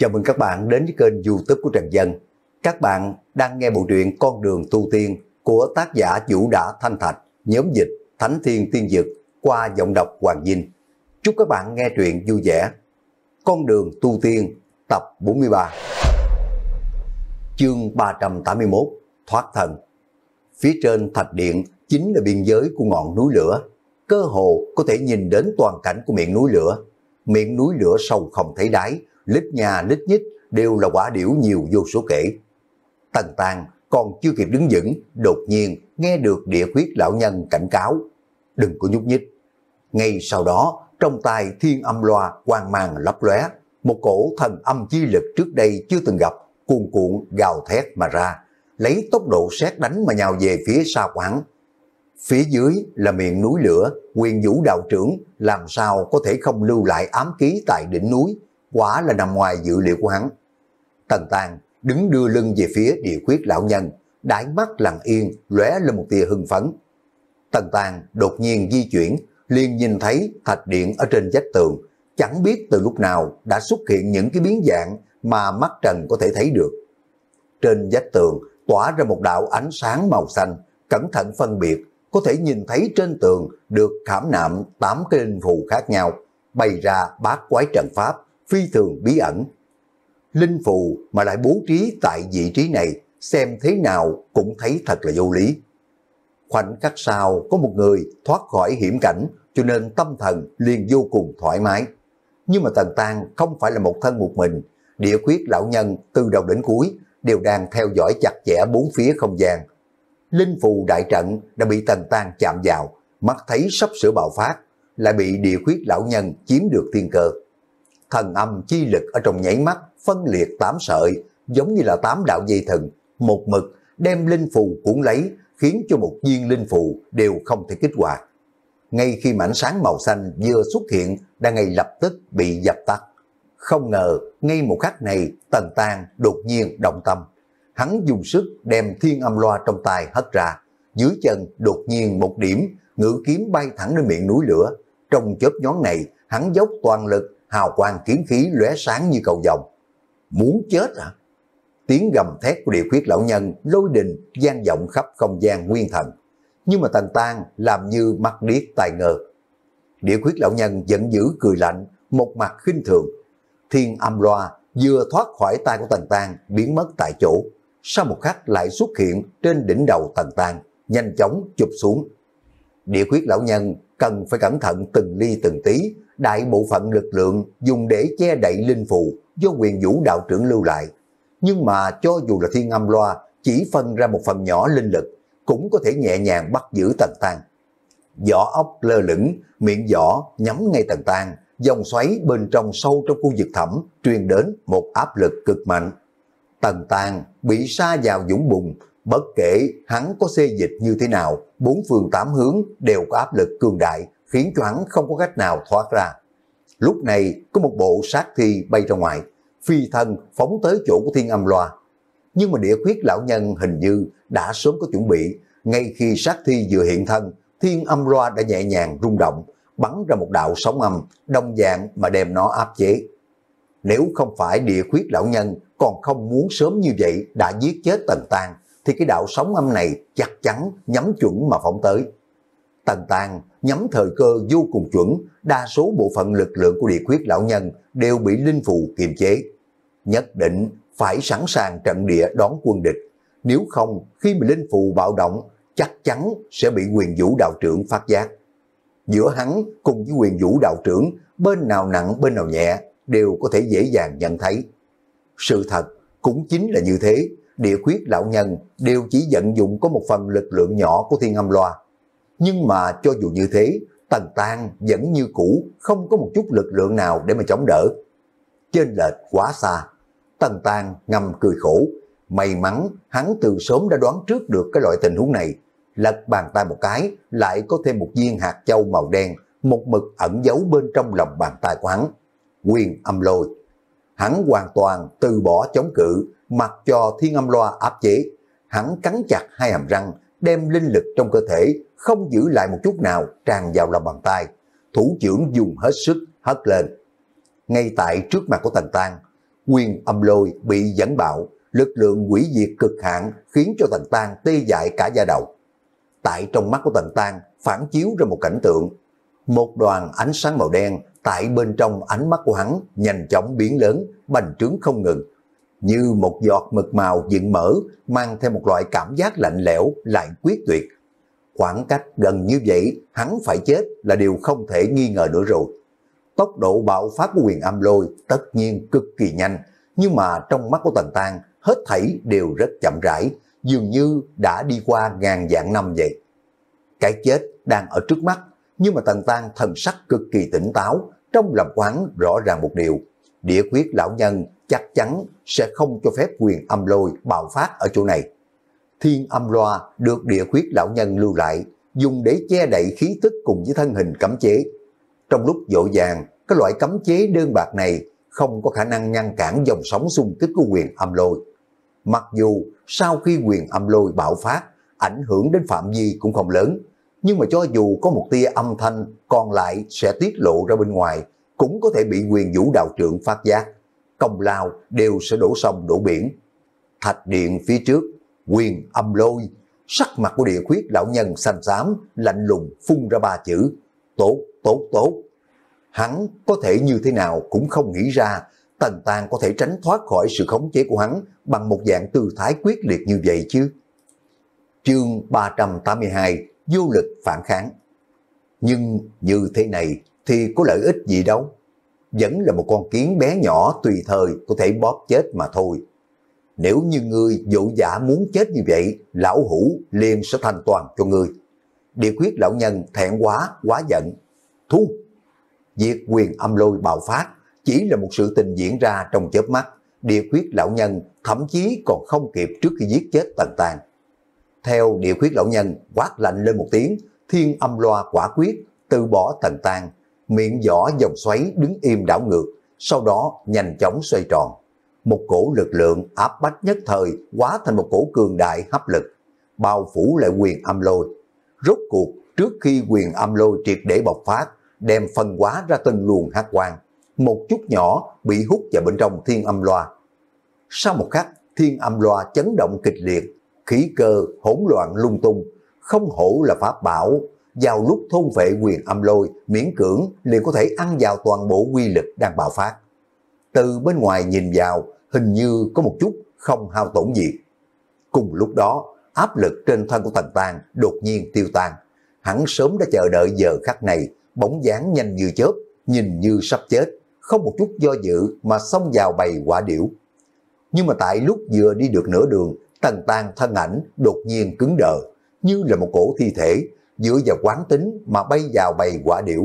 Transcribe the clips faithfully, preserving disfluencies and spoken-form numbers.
Chào mừng các bạn đến với kênh YouTube của Trần Dân. Các bạn đang nghe bộ truyện Con đường tu tiên của tác giả Vũ Đã Thanh Thạch, nhóm dịch Thánh Thiên Tiên Dực qua giọng đọc Hoàng Vinh. Chúc các bạn nghe truyện vui vẻ. Con đường tu tiên tập bốn mươi ba. Chương ba trăm tám mươi mốt, Thoát thân. Phía trên thạch điện chính là biên giới của ngọn núi lửa, cơ hồ có thể nhìn đến toàn cảnh của miệng núi lửa. Miệng núi lửa sâu không thấy đáy, lít nhà lít nhít đều là quả điểu nhiều vô số kể. Tần Tàng còn chưa kịp đứng vững, đột nhiên nghe được Địa Khuyết lão nhân cảnh cáo: đừng có nhúc nhích. Ngay sau đó, trong tai thiên âm loa quang mang lấp lóe, một cổ thần âm chi lực trước đây chưa từng gặp cuồn cuộn gào thét mà ra, lấy tốc độ sét đánh mà nhào về phía Sa Quảng. Phía dưới là miệng núi lửa, Huyền Vũ đạo trưởng làm sao có thể không lưu lại ám ký tại đỉnh núi, quả là nằm ngoài dự liệu của hắn. Tần Tàng đứng đưa lưng về phía Địa Khuyết lão nhân, đáy mắt lặng yên lóe lên một tia hưng phấn. Tần Tàng đột nhiên di chuyển, liền nhìn thấy thạch điện ở trên vách tường, chẳng biết từ lúc nào đã xuất hiện những cái biến dạng mà mắt trần có thể thấy được. Trên vách tường tỏa ra một đạo ánh sáng màu xanh, cẩn thận phân biệt, có thể nhìn thấy trên tường được khảm nạm tám cái linh phù khác nhau, bày ra bát quái trận pháp, phi thường bí ẩn. Linh phù mà lại bố trí tại vị trí này, xem thế nào cũng thấy thật là vô lý. Khoảnh khắc sau có một người thoát khỏi hiểm cảnh, cho nên tâm thần liền vô cùng thoải mái. Nhưng mà Tần Tàng không phải là một thân một mình, Địa Khuyết lão nhân từ đầu đến cuối đều đang theo dõi chặt chẽ bốn phía không gian. Linh phù đại trận đã bị Tần Tàng chạm vào, mắt thấy sắp sửa bạo phát, lại bị Địa Khuyết lão nhân chiếm được thiên cơ. Thần âm chi lực ở trong nháy mắt phân liệt tám sợi, giống như là tám đạo dây thừng, một mực đem linh phù cuốn lấy, khiến cho một viên linh phù đều không thể kích hoạt. Ngay khi mảnh sáng màu xanh vừa xuất hiện, đã ngay lập tức bị dập tắt. Không ngờ, ngay một khắc này, Tần Tàng đột nhiên động tâm. Hắn dùng sức đem thiên âm loa trong tay hất ra, dưới chân đột nhiên một điểm, ngự kiếm bay thẳng lên miệng núi lửa. Trong chớp nhoáng này, hắn dốc toàn lực, hào quang kiếm khí lóe sáng như cầu vồng. Muốn chết à? Tiếng gầm thét của Địa Khuyết lão nhân lôi đình vang vọng khắp không gian nguyên thần. Nhưng mà Tần Tàng làm như mắt điếc tai ngơ. Địa Khuyết lão nhân giận dữ cười lạnh, một mặt khinh thường. Thiên âm loa vừa thoát khỏi tay của Tần Tàng, biến mất tại chỗ. Sau một khắc lại xuất hiện trên đỉnh đầu Tần Tàng, nhanh chóng chụp xuống. Địa Khuyết lão nhân cần phải cẩn thận từng ly từng tí, đại bộ phận lực lượng dùng để che đậy linh phù do Huyền Vũ đạo trưởng lưu lại. Nhưng mà cho dù là thiên âm loa chỉ phân ra một phần nhỏ linh lực, cũng có thể nhẹ nhàng bắt giữ Tần Tàng. Vỏ ốc lơ lửng, miệng vỏ nhắm ngay Tần Tàng, dòng xoáy bên trong sâu trong khu vực thẳm truyền đến một áp lực cực mạnh. Tần Tàng bị sa vào vũng bùn, bất kể hắn có xê dịch như thế nào, bốn phương tám hướng đều có áp lực cường đại, khiến cho hắn không có cách nào thoát ra. Lúc này có một bộ sát thi bay ra ngoài, phi thân phóng tới chỗ của thiên âm loa. Nhưng mà Địa Khuyết lão nhân hình như đã sớm có chuẩn bị, ngay khi sát thi vừa hiện thân, thiên âm loa đã nhẹ nhàng rung động, bắn ra một đạo sóng âm, đồng dạng mà đem nó áp chế. Nếu không phải Địa Khuyết lão nhân còn không muốn sớm như vậy đã giết chết Tần Tàng, thì cái đạo sóng âm này chắc chắn nhắm chuẩn mà phóng tới. Tần Tàng nhắm thời cơ vô cùng chuẩn, đa số bộ phận lực lượng của Địa Khuyết lão nhân đều bị linh phù kiềm chế. Nhất định phải sẵn sàng trận địa đón quân địch, nếu không khi mà linh phù bạo động chắc chắn sẽ bị Huyền Vũ đạo trưởng phát giác. Giữa hắn cùng với Huyền Vũ đạo trưởng, bên nào nặng bên nào nhẹ đều có thể dễ dàng nhận thấy. Sự thật cũng chính là như thế, Địa Khuyết lão nhân đều chỉ vận dụng có một phần lực lượng nhỏ của thiên âm loa. Nhưng mà cho dù như thế, Tần Tàng vẫn như cũ, không có một chút lực lượng nào để mà chống đỡ. Chênh lệch quá xa. Tần Tàng ngầm cười khổ, may mắn hắn từ sớm đã đoán trước được cái loại tình huống này. Lật bàn tay một cái, lại có thêm một viên hạt châu màu đen, một mực ẩn giấu bên trong lòng bàn tay của hắn. Quyền âm lôi. Hắn hoàn toàn từ bỏ chống cự, mặc cho thiên âm loa áp chế. Hắn cắn chặt hai hàm răng, đem linh lực trong cơ thể không giữ lại một chút nào tràn vào lòng bàn tay. Thủ trưởng dùng hết sức hất lên. Ngay tại trước mặt của Tần Tàng, Nguyên âm lôi bị dẫn bạo, lực lượng hủy diệt cực hạn khiến cho Tần Tang tê dại cả da đầu. Tại trong mắt của Tần Tang phản chiếu ra một cảnh tượng, một đoàn ánh sáng màu đen tại bên trong ánh mắt của hắn nhanh chóng biến lớn, bành trướng không ngừng, như một giọt mực màu dựng mở, mang theo một loại cảm giác lạnh lẽo lại quyết tuyệt. Khoảng cách gần như vậy, hắn phải chết là điều không thể nghi ngờ nữa rồi. Tốc độ bạo phát của Huyền Âm Lôi tất nhiên cực kỳ nhanh, nhưng mà trong mắt của Tần Tang hết thảy đều rất chậm rãi, dường như đã đi qua ngàn vạn năm vậy. Cái chết đang ở trước mắt, nhưng mà Tần Tang thần sắc cực kỳ tỉnh táo, trong lòng quán rõ ràng một điều, Địa Khuyết lão nhân chắc chắn sẽ không cho phép Huyền Âm Lôi bạo phát ở chỗ này. Thiên âm loa được Địa Khuyết lão nhân lưu lại, dùng để che đậy khí tức cùng với thân hình cấm chế. Trong lúc vội vàng, cái loại cấm chế đơn bạc này không có khả năng ngăn cản dòng sóng xung kích của Huyền Âm Lôi. Mặc dù sau khi Huyền Âm Lôi bạo phát, ảnh hưởng đến phạm vi cũng không lớn, nhưng mà cho dù có một tia âm thanh còn lại sẽ tiết lộ ra bên ngoài, cũng có thể bị Huyền Vũ đạo trượng phát giác, công lao đều sẽ đổ sông đổ biển. Thạch điện phía trước, Huyền Âm Lôi, sắc mặt của Địa Khuyết lão nhân xanh xám, lạnh lùng phun ra ba chữ: tốt, tốt, tốt. Hắn có thể như thế nào cũng không nghĩ ra Tần Tang có thể tránh thoát khỏi sự khống chế của hắn bằng một dạng tư thái quyết liệt như vậy chứ. Chương ba trăm tám mươi hai, vô lực phản kháng. Nhưng như thế này thì có lợi ích gì đâu, vẫn là một con kiến bé nhỏ tùy thời có thể bóp chết mà thôi. Nếu như ngươi vội vã muốn chết như vậy, lão hủ liền sẽ thành toàn cho ngươi. Địa Khuyết lão nhân thẹn quá, quá giận. Thu! Việc Huyền Âm Lôi bạo phát chỉ là một sự tình diễn ra trong chớp mắt, Địa Khuyết lão nhân thậm chí còn không kịp trước khi giết chết Tần Tang. Theo Địa Khuyết lão nhân quát lạnh lên một tiếng, thiên âm loa quả quyết từ bỏ Tần Tang, miệng vỏ dòng xoáy đứng im đảo ngược, sau đó nhanh chóng xoay tròn. Một cổ lực lượng áp bách nhất thời hóa thành một cổ cường đại hấp lực, bao phủ lại Huyền Âm Lôi. Rốt cuộc trước khi Huyền Âm Lôi triệt để bộc phát, đem phân hóa ra từng luồng hắc quang, một chút nhỏ bị hút vào bên trong thiên âm loa. Sau một khắc, thiên âm loa chấn động kịch liệt, khí cơ hỗn loạn lung tung, không hổ là pháp bảo, vào lúc thôn vệ Huyền Âm Lôi miễn cưỡng liền có thể ăn vào toàn bộ quy lực đang bạo phát. Từ bên ngoài nhìn vào, hình như có một chút không hao tổn gì. Cùng lúc đó, áp lực trên thân của Tần Tang đột nhiên tiêu tan. Hắn sớm đã chờ đợi giờ khắc này, bóng dáng nhanh như chớp, nhìn như sắp chết, không một chút do dự mà xông vào bầy quả điểu. Nhưng mà tại lúc vừa đi được nửa đường, Tần Tang thân ảnh đột nhiên cứng đờ, như là một cổ thi thể, dựa vào quán tính mà bay vào bầy quả điểu.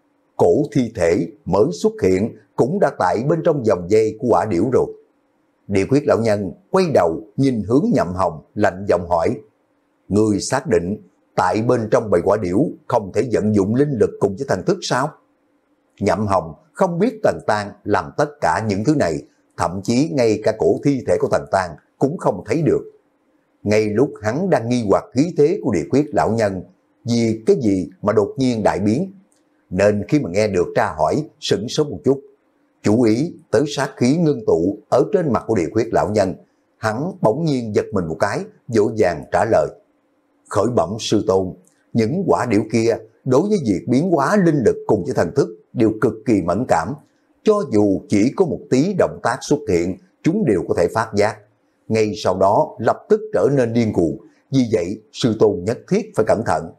Cổ thi thể mới xuất hiện cũng đã tại bên trong vòng dây của quả điểu rồi. Địa Khuyết lão nhân quay đầu nhìn hướng Nhậm Hồng, lạnh giọng hỏi: Ngươi xác định tại bên trong bầy quả điểu không thể vận dụng linh lực cùng với thần thức sao? Nhậm Hồng không biết Tần Tang làm tất cả những thứ này, thậm chí ngay cả cổ thi thể của Tần Tang cũng không thấy được. Ngay lúc hắn đang nghi hoặc khí thế của Địa Khuyết lão nhân, vì cái gì mà đột nhiên đại biến, nên khi mà nghe được tra hỏi sửng sốt một chút, chú ý tới sát khí ngưng tụ ở trên mặt của Địa Khuyết lão nhân, hắn bỗng nhiên giật mình một cái, vội vàng trả lời: Khởi bẩm sư tôn, những quả điểu kia đối với việc biến hóa linh lực cùng với thần thức đều cực kỳ mẫn cảm, cho dù chỉ có một tí động tác xuất hiện, chúng đều có thể phát giác, ngay sau đó lập tức trở nên điên cuồng, vì vậy sư tôn nhất thiết phải cẩn thận.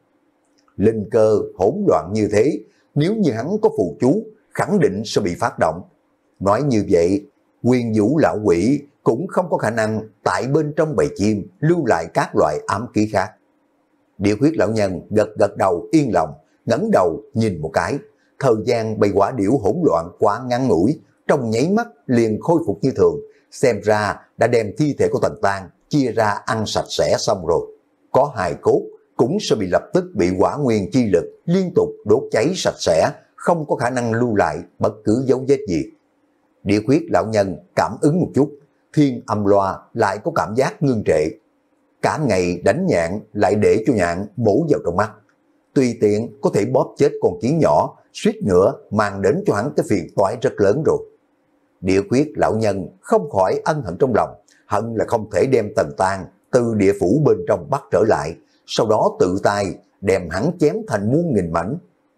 Linh cơ hỗn loạn như thế, nếu như hắn có phù chú, khẳng định sẽ bị phát động. Nói như vậy, Huyền Vũ lão quỷ cũng không có khả năng tại bên trong bầy chim lưu lại các loại ám khí khác. Địa Khuyết lão nhân gật gật đầu yên lòng, ngẩng đầu nhìn một cái, thời gian bầy quả điểu hỗn loạn quá ngắn ngủi, trong nháy mắt liền khôi phục như thường, xem ra đã đem thi thể của Tần Tang chia ra ăn sạch sẽ xong rồi. Có hài cốt cũng sẽ bị lập tức bị hỏa nguyên chi lực liên tục đốt cháy sạch sẽ, không có khả năng lưu lại bất cứ dấu vết gì. Địa Khuyết lão nhân cảm ứng một chút, thiên âm loa lại có cảm giác ngưng trệ. Cả ngày đánh nhạn lại để cho nhạn bổ vào trong mắt, tùy tiện có thể bóp chết con kiến nhỏ, suýt nữa mang đến cho hắn cái phiền toái rất lớn rồi. Địa Khuyết lão nhân không khỏi ân hận trong lòng, hận là không thể đem Tần Tang từ địa phủ bên trong bắt trở lại, sau đó tự tay đem hắn chém thành muôn nghìn mảnh.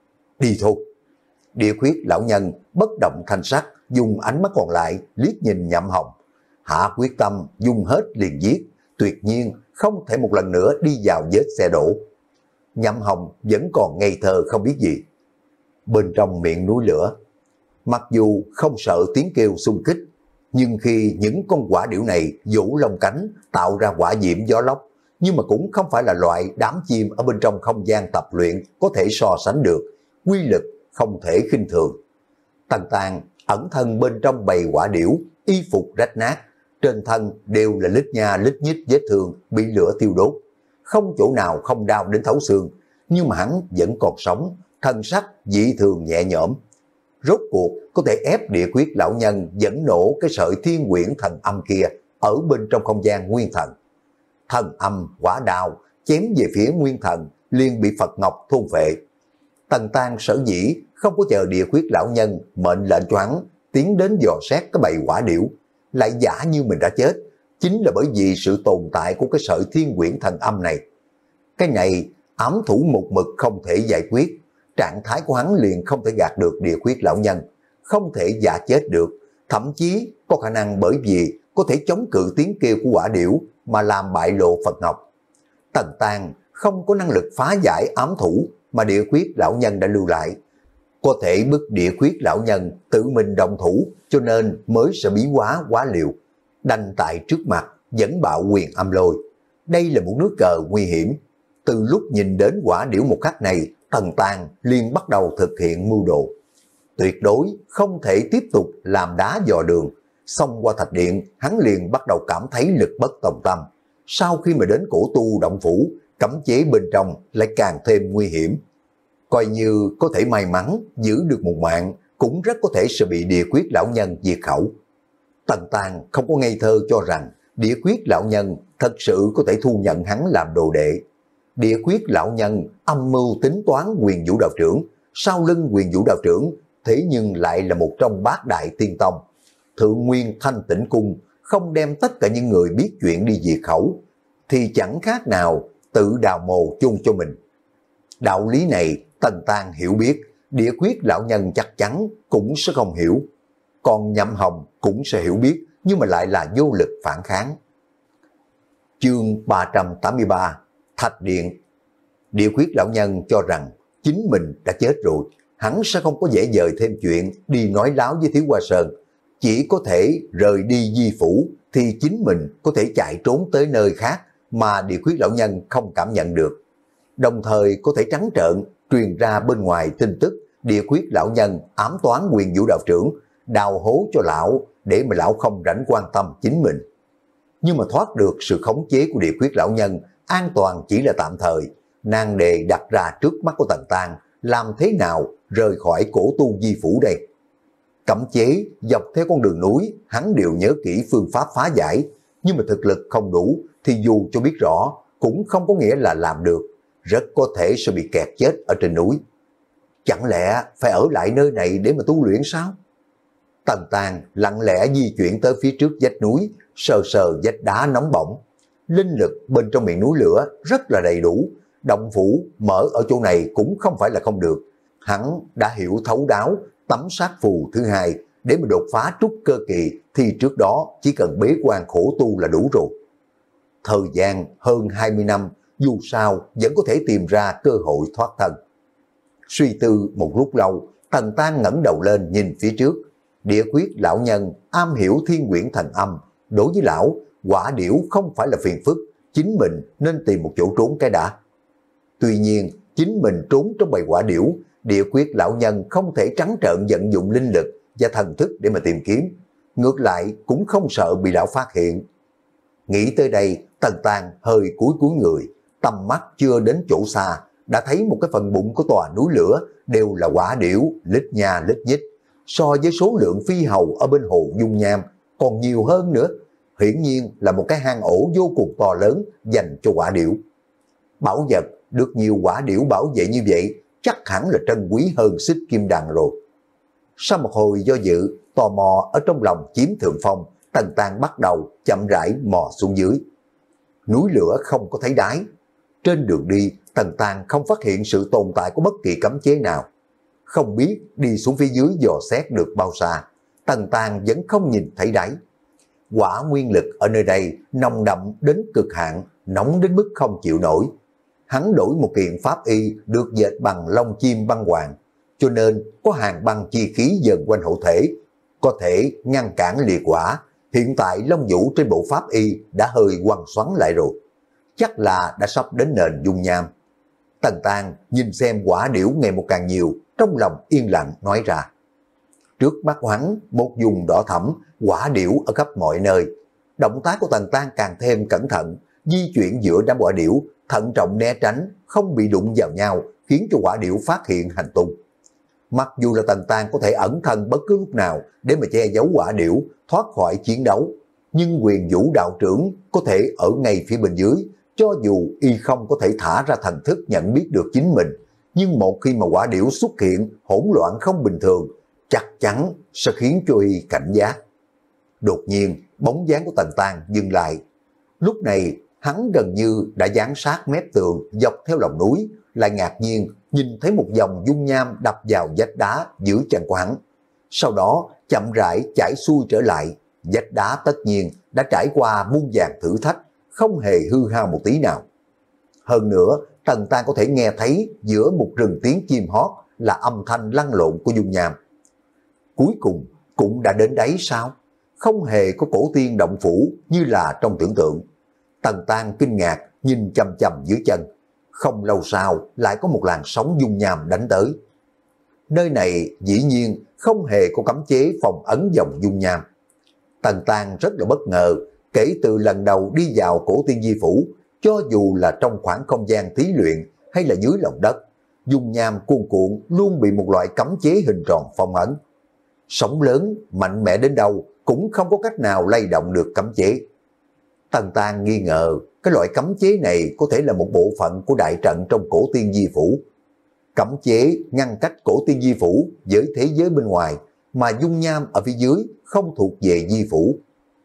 Đi thôi. Địa Khuyết lão nhân bất động thanh sắc, dùng ánh mắt còn lại liếc nhìn Nhậm Hồng, hạ quyết tâm dùng hết liền giết, tuyệt nhiên không thể một lần nữa đi vào vết xe đổ. Nhậm Hồng vẫn còn ngây thơ không biết gì. Bên trong miệng núi lửa, mặc dù không sợ tiếng kêu xung kích, nhưng khi những con quả điểu này vũ lông cánh tạo ra quả diễm gió lốc, nhưng mà cũng không phải là loại đám chim ở bên trong không gian tập luyện có thể so sánh được, quy lực không thể khinh thường. Tần Tang ẩn thân bên trong bầy quả điểu, y phục rách nát, trên thân đều là lít nha lít nhít vết thương bị lửa tiêu đốt, không chỗ nào không đau đến thấu xương, nhưng mà hắn vẫn còn sống, thân sắc dị thường nhẹ nhõm. Rốt cuộc có thể ép Địa Khuyết lão nhân dẫn nổ cái sợi thiên quyển thần âm kia ở bên trong không gian nguyên thần. Thần âm quả đao chém về phía nguyên thần liền bị Phật Ngọc thôn phệ. Tần Tang sở dĩ không có chờ Địa Khuyết lão nhân mệnh lệnh cho hắn tiến đến dò xét cái bầy quả điểu, lại giả như mình đã chết, chính là bởi vì sự tồn tại của cái sợi thiên quyển thần âm này. Cái này ám thủ một mực không thể giải quyết, trạng thái của hắn liền không thể gạt được Địa Khuyết lão nhân, không thể giả chết được, thậm chí có khả năng bởi vì có thể chống cự tiếng kêu của quả điểu mà làm bại lộ Phật Ngọc. Tần Tang không có năng lực phá giải ám thủ mà Địa Khuyết lão nhân đã lưu lại, có thể bức Địa Khuyết lão nhân tự mình động thủ, cho nên mới sẽ bí quá quá liều, đành tại trước mặt dẫn bạo quyền âm lôi. Đây là một nước cờ nguy hiểm. Từ lúc nhìn đến quả điểu một khắc này, Tần Tang liền bắt đầu thực hiện mưu đồ. Tuyệt đối không thể tiếp tục làm đá dò đường. Xông qua thạch điện, hắn liền bắt đầu cảm thấy lực bất tòng tâm. Sau khi mà đến cổ tu động phủ, cấm chế bên trong lại càng thêm nguy hiểm. Coi như có thể may mắn giữ được một mạng, cũng rất có thể sẽ bị Địa Khuyết lão nhân diệt khẩu. Tần Tang không có ngây thơ cho rằng Địa Khuyết lão nhân thật sự có thể thu nhận hắn làm đồ đệ. Địa Khuyết lão nhân âm mưu tính toán Quyền Vũ đạo trưởng, sau lưng Quyền Vũ đạo trưởng thế nhưng lại là một trong bát đại tiên tông. Thượng Nguyên Thanh Tĩnh Cung không đem tất cả những người biết chuyện đi diệt khẩu, thì chẳng khác nào tự đào mồ chôn cho mình. Đạo lý này Tần Tang hiểu biết, Địa Khuyết lão nhân chắc chắn cũng sẽ không hiểu. Còn Nhậm Hồng cũng sẽ hiểu biết, nhưng mà lại là vô lực phản kháng. Chương ba trăm tám mươi ba, Thạch Điện. Địa Khuyết lão nhân cho rằng chính mình đã chết rồi, hắn sẽ không có dễ dời thêm chuyện đi nói láo với Thiếu Hoa Sơn. Chỉ có thể rời đi di phủ thì chính mình có thể chạy trốn tới nơi khác mà Địa Khuyết lão nhân không cảm nhận được. Đồng thời có thể trắng trợn truyền ra bên ngoài tin tức Địa Khuyết lão nhân ám toán Quyền Vũ đạo trưởng, đào hố cho lão để mà lão không rảnh quan tâm chính mình. Nhưng mà thoát được sự khống chế của Địa Khuyết lão nhân, an toàn chỉ là tạm thời. Nan đề đặt ra trước mắt của Tần Tang, làm thế nào rời khỏi cổ tu di phủ đây? Cấm chế dọc theo con đường núi, hắn đều nhớ kỹ phương pháp phá giải, nhưng mà thực lực không đủ thì dù cho biết rõ cũng không có nghĩa là làm được, rất có thể sẽ bị kẹt chết ở trên núi. Chẳng lẽ phải ở lại nơi này để mà tu luyện sao? Tần Tang lặng lẽ di chuyển tới phía trước vách núi, sờ sờ vách đá nóng bỏng. Linh lực bên trong miệng núi lửa rất là đầy đủ, động phủ mở ở chỗ này cũng không phải là không được. Hắn đã hiểu thấu đáo tấm sát phù thứ hai, để mà đột phá trúc cơ kỳ thì trước đó chỉ cần bế quan khổ tu là đủ rồi. Thời gian hơn hai mươi năm, dù sao vẫn có thể tìm ra cơ hội thoát thân. Suy tư một lúc lâu, Tần Tang ngẩng đầu lên nhìn phía trước. Địa Khuyết lão nhân am hiểu thiên quyển thần âm, đối với lão, quả điểu không phải là phiền phức, chính mình nên tìm một chỗ trốn cái đã. Tuy nhiên, chính mình trốn trong bầy quả điểu, Địa Khuyết lão nhân không thể trắng trợn vận dụng linh lực và thần thức để mà tìm kiếm. Ngược lại cũng không sợ bị lão phát hiện. Nghĩ tới đây, Tần Tang hơi cúi cúi người, tầm mắt chưa đến chỗ xa, đã thấy một cái phần bụng của tòa núi lửa đều là quả điểu, lít nha lít nhít. So với số lượng phi hầu ở bên hồ Dung Nham còn nhiều hơn nữa, hiển nhiên là một cái hang ổ vô cùng to lớn dành cho quả điểu. Bảo vật được nhiều quả điểu bảo vệ như vậy chắc hẳn là trân quý hơn xích kim đàn rồi. Sau một hồi do dự, tò mò ở trong lòng chiếm thượng phong, Tần Tang bắt đầu chậm rãi mò xuống dưới. Núi lửa không có thấy đáy. Trên đường đi, Tần Tang không phát hiện sự tồn tại của bất kỳ cấm chế nào. Không biết đi xuống phía dưới dò xét được bao xa, Tần Tang vẫn không nhìn thấy đáy. Quả nguyên lực ở nơi đây nồng đậm đến cực hạn, nóng đến mức không chịu nổi. Hắn đổi một kiện pháp y được dệt bằng lông chim băng hoàng, cho nên có hàng băng chi khí dần quanh hộ thể, có thể ngăn cản liệt quả. Hiện tại lông vũ trên bộ pháp y đã hơi quằn xoắn lại rồi, chắc là đã sắp đến nền dung nham. Tần Tang nhìn xem quả điểu ngày một càng nhiều, trong lòng yên lặng nói ra. Trước mắt hắn, một vùng đỏ thẫm, quả điểu ở khắp mọi nơi. Động tác của Tần Tang càng thêm cẩn thận, di chuyển giữa đám quả điểu, thận trọng né tránh, không bị đụng vào nhau, khiến cho quả điểu phát hiện hành tung. Mặc dù là Tần Tang có thể ẩn thân bất cứ lúc nào để mà che giấu quả điểu, thoát khỏi chiến đấu, nhưng Quyền Vũ đạo trưởng có thể ở ngay phía bên dưới, cho dù y không có thể thả ra thần thức nhận biết được chính mình, nhưng một khi mà quả điểu xuất hiện hỗn loạn không bình thường, chắc chắn sẽ khiến cho y cảnh giác. Đột nhiên, bóng dáng của Tần Tang dừng lại. Lúc này, hắn gần như đã dán sát mép tường dọc theo lòng núi, lại ngạc nhiên nhìn thấy một dòng dung nham đập vào vách đá giữa chân của hắn. Sau đó, chậm rãi chảy xuôi trở lại. Vách đá tất nhiên đã trải qua muôn vàn thử thách, không hề hư hao một tí nào. Hơn nữa, Tần Tang có thể nghe thấy giữa một rừng tiếng chim hót là âm thanh lăn lộn của dung nham. Cuối cùng cũng đã đến đấy sao? Không hề có cổ tiên động phủ như là trong tưởng tượng. Tần Tang kinh ngạc nhìn chằm chằm dưới chân. Không lâu sau lại có một làn sóng dung nham đánh tới. Nơi này dĩ nhiên không hề có cấm chế phòng ấn dòng dung nham. Tần Tang rất là bất ngờ, kể từ lần đầu đi vào cổ tiên di phủ, cho dù là trong khoảng không gian thí luyện hay là dưới lòng đất, dung nham cuồn cuộn luôn bị một loại cấm chế hình tròn phong ấn. Sóng lớn mạnh mẽ đến đâu cũng không có cách nào lay động được cấm chế. Tần Tang nghi ngờ cái loại cấm chế này có thể là một bộ phận của đại trận trong cổ tiên di phủ. Cấm chế ngăn cách cổ tiên di phủ với thế giới bên ngoài, mà dung nham ở phía dưới không thuộc về di phủ.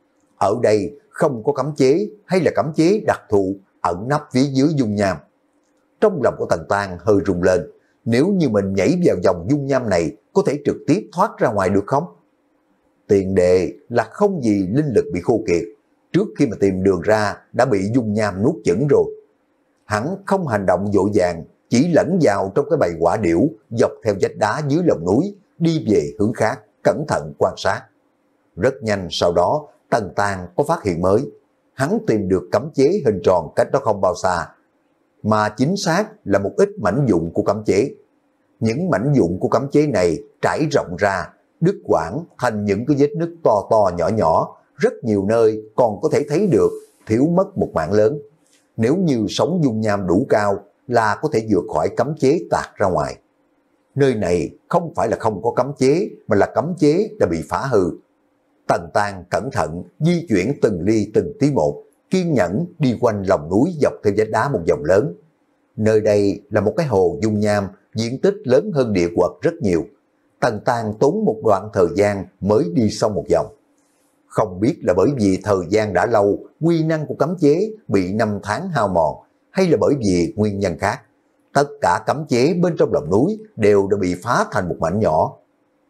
Ở đây không có cấm chế hay là cấm chế đặc thù ẩn nấp phía dưới dung nham. Trong lòng của Tần Tang hơi rung lên, nếu như mình nhảy vào dòng dung nham này có thể trực tiếp thoát ra ngoài được không? Tiền đề là không gì linh lực bị khô kiệt, trước khi mà tìm đường ra đã bị dung nham nuốt chửng rồi. Hắn không hành động vội vàng, chỉ lẫn vào trong cái bầy quả điểu dọc theo vách đá dưới lòng núi, đi về hướng khác, cẩn thận quan sát. Rất nhanh sau đó, Tần Tang có phát hiện mới. Hắn tìm được cấm chế hình tròn cách đó không bao xa, mà chính xác là một ít mảnh vụn của cấm chế. Những mảnh vụn của cấm chế này trải rộng ra, đứt quãng thành những cái vết nứt to to nhỏ nhỏ, rất nhiều nơi còn có thể thấy được thiếu mất một mảng lớn. Nếu như sóng dung nham đủ cao là có thể vượt khỏi cấm chế tạc ra ngoài. Nơi này không phải là không có cấm chế, mà là cấm chế đã bị phá hư. Tần Tang cẩn thận di chuyển từng ly từng tí một, kiên nhẫn đi quanh lòng núi dọc theo vách đá một vòng lớn. Nơi đây là một cái hồ dung nham, diện tích lớn hơn địa quật rất nhiều. Tần Tang tốn một đoạn thời gian mới đi xong một vòng. Không biết là bởi vì thời gian đã lâu, quy năng của cấm chế bị năm tháng hao mòn, hay là bởi vì nguyên nhân khác. Tất cả cấm chế bên trong lòng núi đều đã bị phá thành một mảnh nhỏ.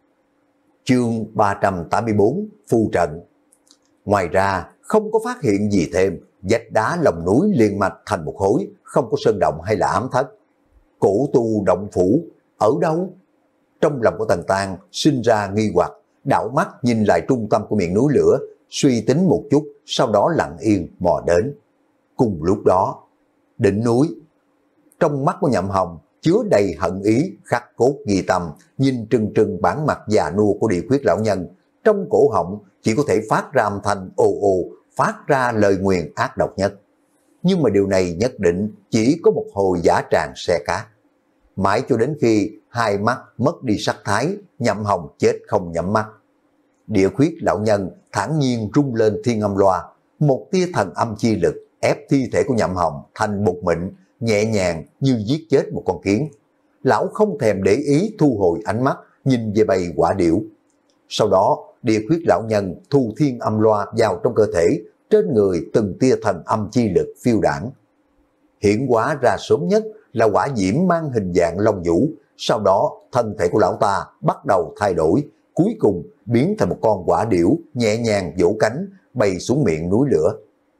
Chương ba trăm tám mươi tư, Phù trận. Ngoài ra, không có phát hiện gì thêm, vách đá lòng núi liền mạch thành một khối, không có sơn động hay là ám thất. Cổ tu động phủ, ở đâu? Trong lòng của Tần Tang sinh ra nghi hoặc, đảo mắt nhìn lại trung tâm của miệng núi lửa, suy tính một chút, sau đó lặng yên mò đến. Cùng lúc đó, đỉnh núi, trong mắt của Nhậm Hồng chứa đầy hận ý, khắc cốt ghi tâm, nhìn trừng trừng bản mặt già nua của Địa Khuyết lão nhân, trong cổ họng chỉ có thể phát ra âm thanh ồ ồ, phát ra lời nguyền ác độc nhất. Nhưng mà điều này nhất định chỉ có một hồi giả tràng xe cá. Mãi cho đến khi hai mắt mất đi sắc thái, Nhậm Hồng chết không nhắm mắt. Địa Khuyết lão nhân thản nhiên rung lên thiên âm loa, một tia thần âm chi lực ép thi thể của Nhậm Hồng thành bột mịn, nhẹ nhàng như giết chết một con kiến. Lão không thèm để ý thu hồi ánh mắt, nhìn về bầy quả điểu. Sau đó địa huyết lão nhân thu thiên âm loa vào trong cơ thể, trên người từng tia thần âm chi lực phiêu đảng. Hiển hóa ra sớm nhất là quả diễm mang hình dạng long vũ, sau đó thân thể của lão ta bắt đầu thay đổi, cuối cùng biến thành một con quả điểu nhẹ nhàng vỗ cánh bay xuống miệng núi lửa.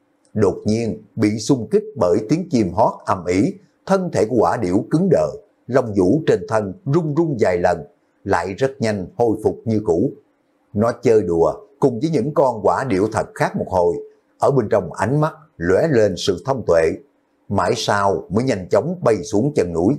Đột nhiên bị xung kích bởi tiếng chim hót ầm ĩ, thân thể của quả điểu cứng đờ, lông vũ trên thân rung rung vài lần, lại rất nhanh hồi phục như cũ. Nó chơi đùa cùng với những con quả điểu thật khác một hồi, ở bên trong ánh mắt lóe lên sự thông tuệ, mãi sau mới nhanh chóng bay xuống chân núi.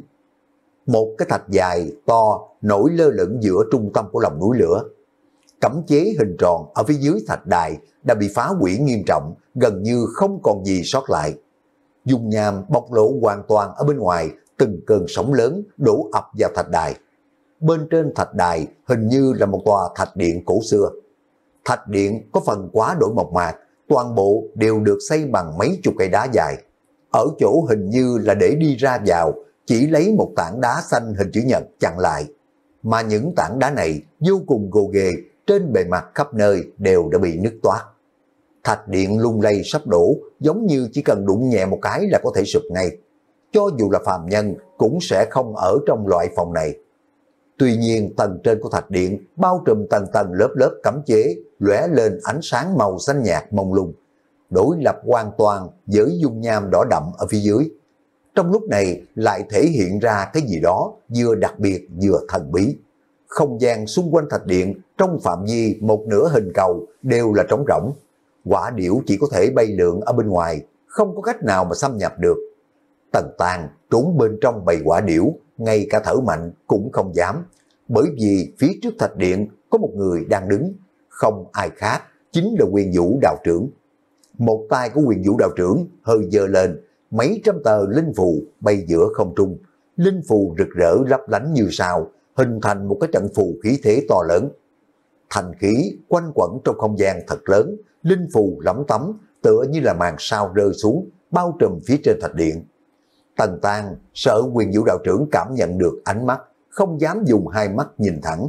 Một cái thạch dài to nổi lơ lửng giữa trung tâm của lòng núi lửa. Cấm chế hình tròn ở phía dưới thạch đài đã bị phá hủy nghiêm trọng, gần như không còn gì sót lại. Dung nham bộc lộ hoàn toàn ở bên ngoài, từng cơn sóng lớn đổ ập vào thạch đài. Bên trên thạch đài hình như là một tòa thạch điện cổ xưa. Thạch điện có phần quá đổi mộc mạc, toàn bộ đều được xây bằng mấy chục cây đá dài. Ở chỗ hình như là để đi ra vào, chỉ lấy một tảng đá xanh hình chữ nhật chặn lại. Mà những tảng đá này vô cùng gồ ghề, trên bề mặt khắp nơi đều đã bị nứt toác. Thạch điện lung lay sắp đổ, giống như chỉ cần đụng nhẹ một cái là có thể sụp ngay. Cho dù là phàm nhân cũng sẽ không ở trong loại phòng này. Tuy nhiên tầng trên của thạch điện bao trùm tầng tầng lớp lớp cấm chế, lóe lên ánh sáng màu xanh nhạt mông lung, đối lập hoàn toàn với dung nham đỏ đậm ở phía dưới. Trong lúc này lại thể hiện ra cái gì đó vừa đặc biệt vừa thần bí. Không gian xung quanh thạch điện trong phạm vi một nửa hình cầu đều là trống rỗng. Quả điểu chỉ có thể bay lượn ở bên ngoài, không có cách nào mà xâm nhập được. Tần Tàng trốn bên trong bầy quả điểu, ngay cả thở mạnh cũng không dám, bởi vì phía trước thạch điện có một người đang đứng, không ai khác, chính là Huyền Vũ đạo trưởng. Một tay của Huyền Vũ đạo trưởng hơi giơ lên, mấy trăm tờ linh phù bay giữa không trung, linh phù rực rỡ lấp lánh như sao, hình thành một cái trận phù khí thế to lớn. Thành khí quanh quẩn trong không gian thật lớn, linh phù lấm tấm, tựa như là màn sao rơi xuống, bao trùm phía trên thạch điện. Tần Tàng sợ Huyền Vũ đạo trưởng cảm nhận được ánh mắt, không dám dùng hai mắt nhìn thẳng.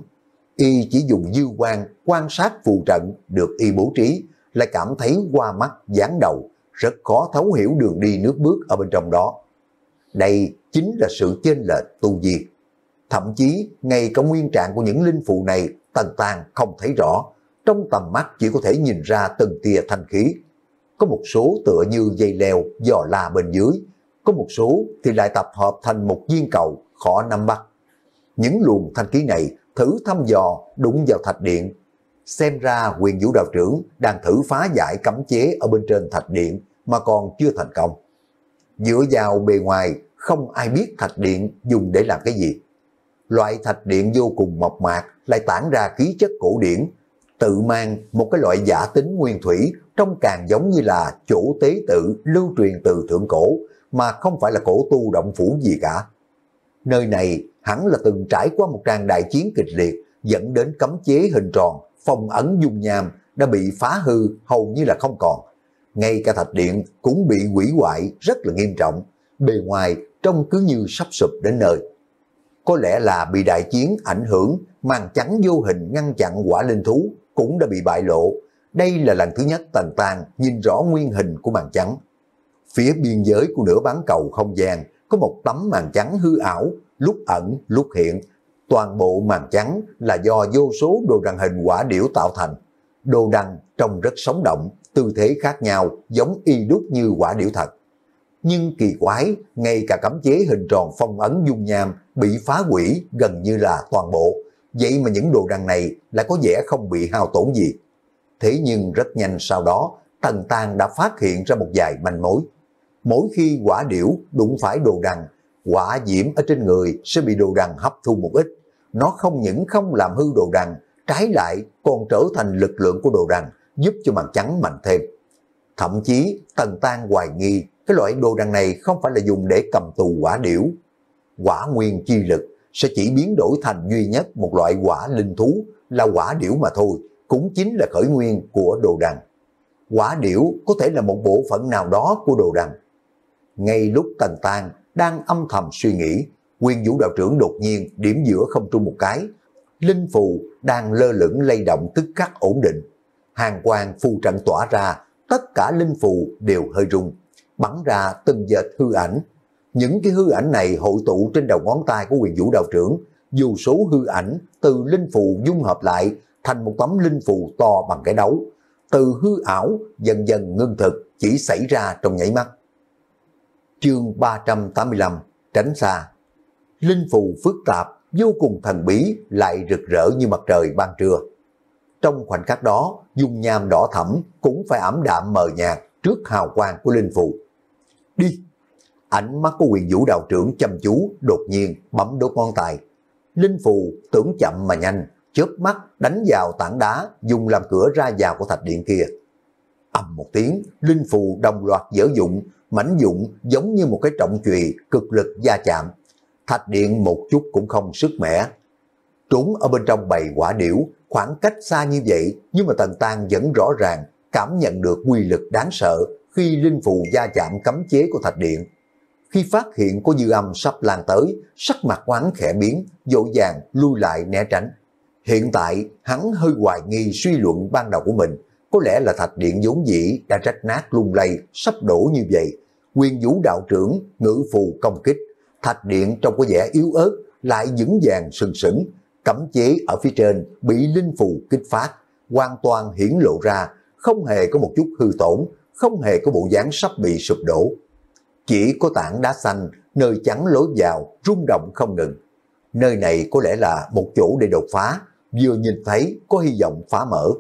Y chỉ dùng dư quan quan sát phù trận được y bố trí, lại cảm thấy qua mắt dán đầu, rất khó thấu hiểu đường đi nước bước ở bên trong đó. Đây chính là sự chênh lệch tu vi. Thậm chí ngay cả nguyên trạng của những linh phù này Tần Tàng không thấy rõ, trong tầm mắt chỉ có thể nhìn ra từng tia thanh khí. Có một số tựa như dây leo giò la bên dưới, có một số thì lại tập hợp thành một viên cầu khó nắm bắt. Những luồng thanh khí này thử thăm dò đụng vào thạch điện. Xem ra Huyền Vũ đạo trưởng đang thử phá giải cấm chế ở bên trên thạch điện mà còn chưa thành công. Dựa vào bề ngoài không ai biết thạch điện dùng để làm cái gì. Loại thạch điện vô cùng mộc mạc lại tản ra khí chất cổ điển, tự mang một cái loại giả tính nguyên thủy, trông càng giống như là chỗ tế tự lưu truyền từ thượng cổ, mà không phải là cổ tu động phủ gì cả. Nơi này hẳn là từng trải qua một tràng đại chiến kịch liệt, dẫn đến cấm chế hình tròn, phong ấn dung nham đã bị phá hư hầu như là không còn. Ngay cả thạch điện cũng bị hủy hoại rất là nghiêm trọng, bề ngoài trông cứ như sắp sụp đến nơi. Có lẽ là bị đại chiến ảnh hưởng, màn trắng vô hình ngăn chặn quả linh thú cũng đã bị bại lộ. Đây là lần thứ nhất Tần Tàng nhìn rõ nguyên hình của màn trắng. Phía biên giới của nửa bán cầu không gian có một tấm màn trắng hư ảo, lúc ẩn lúc hiện. Toàn bộ màn trắng là do vô số đồ đằng hình quả điểu tạo thành. Đồ đằng trông rất sống động, tư thế khác nhau, giống y đúc như quả điểu thật. Nhưng kỳ quái, ngay cả cấm chế hình tròn phong ấn dung nham bị phá hủy gần như là toàn bộ. Vậy mà những đồ đằng này lại có vẻ không bị hao tổn gì. Thế nhưng rất nhanh sau đó, Tần Tàng đã phát hiện ra một vài manh mối. Mỗi khi quả điểu đụng phải đồ đằng, quả diễm ở trên người sẽ bị đồ đằng hấp thu một ít. Nó không những không làm hư đồ đằng, trái lại còn trở thành lực lượng của đồ đằng, giúp cho màn trắng mạnh thêm. Thậm chí Tần Tàng hoài nghi cái loại đồ đằng này không phải là dùng để cầm tù quả điểu. Quả nguyên chi lực sẽ chỉ biến đổi thành duy nhất một loại quả linh thú là quả điểu mà thôi, cũng chính là khởi nguyên của đồ đằng. Quả điểu có thể là một bộ phận nào đó của đồ đằng. Ngay lúc Tần Tàng đang âm thầm suy nghĩ, Huyền Vũ đạo trưởng đột nhiên điểm giữa không trung một cái, linh phù đang lơ lửng lay động tức khắc ổn định. Hàng quang phù trận tỏa ra, tất cả linh phù đều hơi rung, bắn ra từng vệt hư ảnh. Những cái hư ảnh này hội tụ trên đầu ngón tay của Huyền Vũ đạo trưởng, dù số hư ảnh từ linh phù dung hợp lại thành một tấm linh phù to bằng cái đấu, từ hư ảo dần dần ngưng thực, chỉ xảy ra trong nhảy mắt. Chương ba trăm tám mươi lăm, tránh xa. Linh phù phức tạp, vô cùng thần bí, lại rực rỡ như mặt trời ban trưa. Trong khoảnh khắc đó, dung nham đỏ thẫm cũng phải ảm đạm mờ nhạt trước hào quang của linh phù. Đi! Ánh mắt của Huyền Vũ đạo trưởng chăm chú, đột nhiên bấm đốt ngón tay. Linh phù tưởng chậm mà nhanh, chớp mắt đánh vào tảng đá dùng làm cửa ra vào của thạch điện kia. Ầm một tiếng, linh phù đồng loạt dở dụng, mảnh dụng giống như một cái trọng chùy cực lực va chạm. Thạch điện một chút cũng không sức mẻ. Trốn ở bên trong bầy quả điểu, khoảng cách xa như vậy nhưng mà Tần Tang vẫn rõ ràng cảm nhận được uy lực đáng sợ khi linh phù va chạm cấm chế của thạch điện. Khi phát hiện có dư âm sắp lan tới, sắc mặt của hắn khẽ biến, vội vàng lui lại né tránh. Hiện tại hắn hơi hoài nghi suy luận ban đầu của mình, có lẽ là thạch điện vốn dĩ đã rách nát lung lay, sắp đổ như vậy. Huyền Vũ đạo trưởng ngự phù công kích, thạch điện trông có vẻ yếu ớt, lại vững vàng sừng sững. Cấm chế ở phía trên bị linh phù kích phát, hoàn toàn hiển lộ ra, không hề có một chút hư tổn, không hề có bộ dáng sắp bị sụp đổ. Chỉ có tảng đá xanh, nơi chắn lối vào, rung động không ngừng. Nơi này có lẽ là một chỗ để đột phá, vừa nhìn thấy có hy vọng phá mở.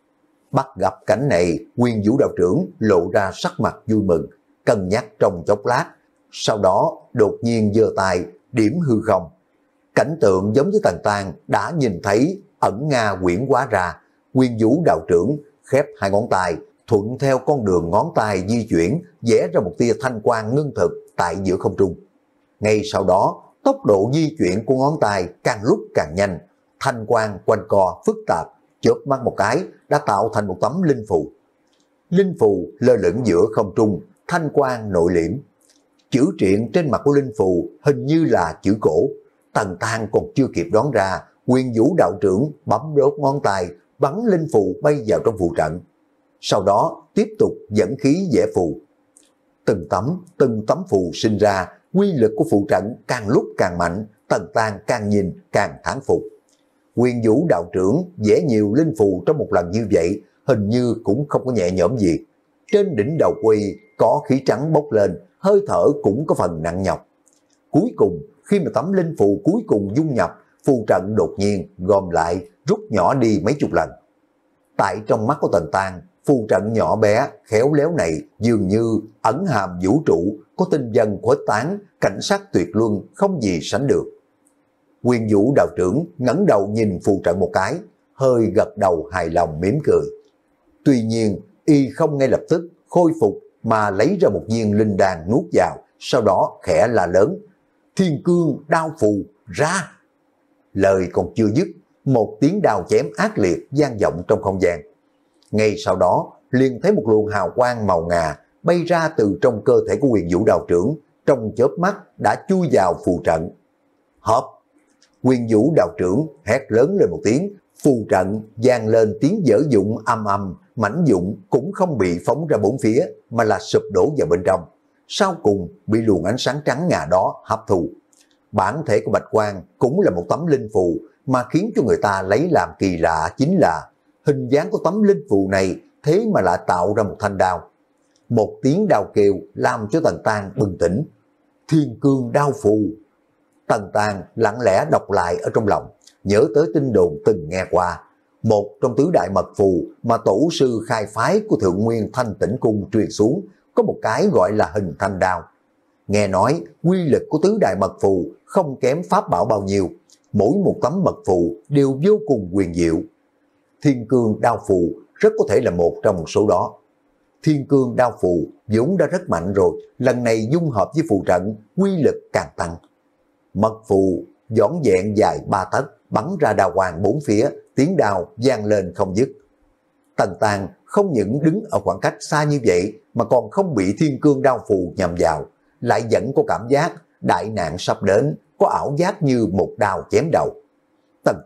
Bắt gặp cảnh này, Huyền Vũ đạo trưởng lộ ra sắc mặt vui mừng, cân nhắc trong chốc lát, sau đó đột nhiên giơ tay điểm hư không. Cảnh tượng giống với Tần Tang đã nhìn thấy ẩn nga quyển hóa ra. Huyền Vũ đạo trưởng khép hai ngón tay, thuận theo con đường ngón tay di chuyển, vẽ ra một tia thanh quang ngưng thực tại giữa không trung. Ngay sau đó, tốc độ di chuyển của ngón tay càng lúc càng nhanh, thanh quang quanh co phức tạp, chớp mắt một cái đã tạo thành một tấm linh phù. Linh phù lơ lửng giữa không trung, thanh quang nội liễm. Chữ triện trên mặt của linh phù hình như là chữ cổ. Tần Tang còn chưa kịp đoán ra, Huyền Vũ đạo trưởng bấm đốt ngón tay, bắn linh phù bay vào trong phù trận. Sau đó tiếp tục dẫn khí vẽ phù. Từng tấm, từng tấm phù sinh ra, quy lực của phù trận càng lúc càng mạnh, Tần Tang càng nhìn càng thán phục. Huyền Vũ đạo trưởng vẽ nhiều linh phù trong một lần như vậy, hình như cũng không có nhẹ nhõm gì. Trên đỉnh đầu quy có khí trắng bốc lên, hơi thở cũng có phần nặng nhọc. Cuối cùng, khi mà tấm linh phù cuối cùng dung nhập, phù trận đột nhiên gom lại, rút nhỏ đi mấy chục lần. Tại trong mắt của Tần Tang, phù trận nhỏ bé, khéo léo này dường như ẩn hàm vũ trụ, có tinh vân khuếch tán, cảnh sát tuyệt luân, không gì sánh được. Huyền Vũ đạo trưởng ngẩng đầu nhìn phù trận một cái, hơi gật đầu hài lòng mỉm cười. Tuy nhiên, y không ngay lập tức khôi phục mà lấy ra một viên linh đan nuốt vào, sau đó khẽ là lớn. Thiên cương đao phù ra. Lời còn chưa dứt, một tiếng đao chém ác liệt vang vọng trong không gian. Ngay sau đó, liền thấy một luồng hào quang màu ngà bay ra từ trong cơ thể của Huyền Vũ đạo trưởng, trong chớp mắt đã chui vào phù trận. Hợp! Huyền Vũ đạo trưởng hét lớn lên một tiếng, phù trận vang lên tiếng dở dụng âm âm, mảnh dụng cũng không bị phóng ra bốn phía mà là sụp đổ vào bên trong. Sau cùng bị luồng ánh sáng trắng ngà đó hấp thụ. Bản thể của bạch quang cũng là một tấm linh phù, mà khiến cho người ta lấy làm kỳ lạ chính là hình dáng của tấm linh phù này thế mà lại tạo ra một thanh đao. Một tiếng đao kêu làm cho Tần Tang bừng tỉnh. Thiên cương đao phù. Tần Tang lặng lẽ đọc lại ở trong lòng, nhớ tới tin đồn từng nghe qua. Một trong tứ đại mật phù mà tổ sư khai phái của Thượng Nguyên Thanh Tĩnh Cung truyền xuống, có một cái gọi là hình thanh đao. Nghe nói quy lực của tứ đại mật phù không kém pháp bảo bao nhiêu, mỗi một tấm mật phù đều vô cùng huyền diệu. Thiên cương đao phù rất có thể là một trong số đó. Thiên cương đao phù vốn đã rất mạnh rồi, lần này dung hợp với phù trận, quy lực càng tăng. Mật phù dõn dẹn dài ba tấc, bắn ra đao quang bốn phía, tiếng đao vang lên không dứt. Tần Tang không những đứng ở khoảng cách xa như vậy mà còn không bị thiên cương đao phù nhằm vào, lại vẫn có cảm giác đại nạn sắp đến, có ảo giác như một đao chém đầu. Tần Tang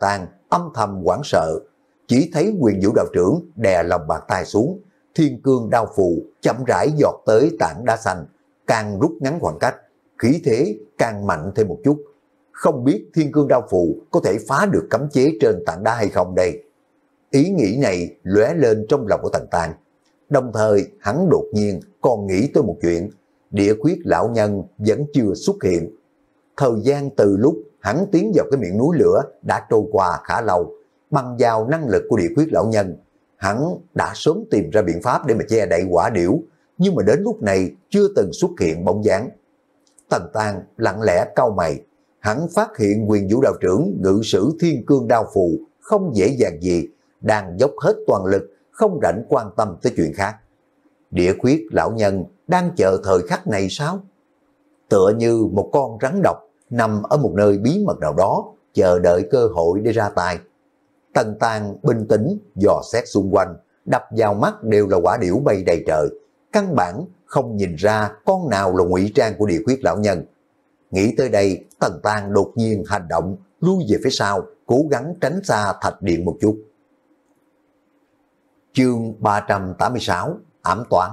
âm thầm hoảng sợ, chỉ thấy Quyền Vũ đạo trưởng đè lòng bàn tay xuống, thiên cương đao phù chậm rãi giọt tới tảng đá xanh, càng rút ngắn khoảng cách, khí thế càng mạnh thêm một chút. Không biết thiên cương đao phù có thể phá được cấm chế trên tảng đá hay không đây? Ý nghĩ này lóe lên trong lòng của Tần Tang. Đồng thời hắn đột nhiên còn nghĩ tới một chuyện, địa khuyết lão nhân vẫn chưa xuất hiện. Thời gian từ lúc hắn tiến vào cái miệng núi lửa đã trôi qua khá lâu, bằng vào năng lực của địa khuyết lão nhân, hắn đã sớm tìm ra biện pháp để mà che đậy quả điểu, nhưng mà đến lúc này chưa từng xuất hiện bóng dáng. Tần Tang lặng lẽ cau mày, hắn phát hiện Quyền Vũ đạo trưởng ngự sử thiên cương đao phù không dễ dàng gì, đang dốc hết toàn lực, không rảnh quan tâm tới chuyện khác. Địa khuyết lão nhân đang chờ thời khắc này sao? Tựa như một con rắn độc nằm ở một nơi bí mật nào đó, chờ đợi cơ hội để ra tay. Tần Tang bình tĩnh dò xét xung quanh, đập vào mắt đều là quả điểu bay đầy trời, căn bản không nhìn ra con nào là ngụy trang của địa khuyết lão nhân. Nghĩ tới đây, Tần Tang đột nhiên hành động, lui về phía sau, cố gắng tránh xa thạch điện một chút. Chương ba trăm tám mươi sáu, ám toán.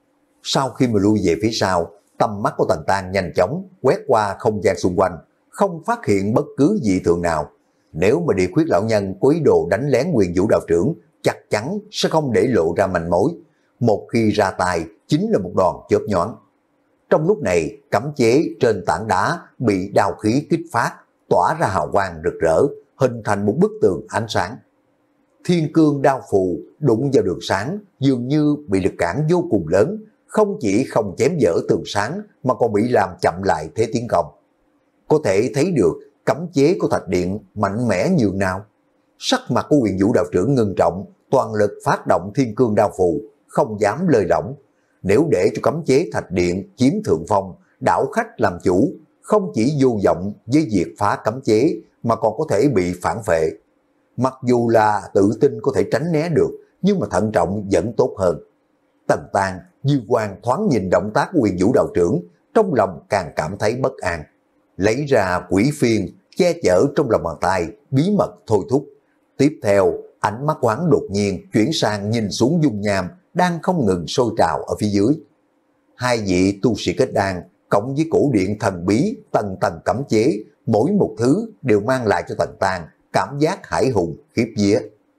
Sau khi mà lui về phía sau, tầm mắt của Tần Tang nhanh chóng quét qua không gian xung quanh, không phát hiện bất cứ dị thường nào. Nếu mà địa khuyết lão nhân có ý đồ đánh lén Quyền Vũ đạo trưởng, chắc chắn sẽ không để lộ ra manh mối. Một khi ra tay, chính là một đòn chớp nhoáng. Trong lúc này, cấm chế trên tảng đá bị đao khí kích phát, tỏa ra hào quang rực rỡ, hình thành một bức tường ánh sáng. Thiên cương đao phù đụng vào đường sáng, dường như bị lực cản vô cùng lớn, không chỉ không chém vỡ tường sáng mà còn bị làm chậm lại thế tiến công. Có thể thấy được cấm chế của thạch điện mạnh mẽ nhường nào. Sắc mặt của Quyền Vũ đạo trưởng ngưng trọng, toàn lực phát động thiên cương đao phù, không dám lơi lỏng. Nếu để cho cấm chế thạch điện chiếm thượng phong, đảo khách làm chủ, không chỉ vô vọng với việc phá cấm chế mà còn có thể bị phản phệ. Mặc dù là tự tin có thể tránh né được, nhưng mà thận trọng vẫn tốt hơn. Tần Tang dư quan thoáng nhìn động tác của Quyền Vũ đạo trưởng, trong lòng càng cảm thấy bất an. Lấy ra quỷ phiên che chở trong lòng bàn tay, bí mật thôi thúc. Tiếp theo, ánh mắt quán đột nhiên chuyển sang nhìn xuống dung nham đang không ngừng sôi trào ở phía dưới. Hai vị tu sĩ kết đan cộng với cổ điện thần bí tầng tầng cấm chế, mỗi một thứ đều mang lại cho Tần Tang cảm giác hải hùng khiếp vía.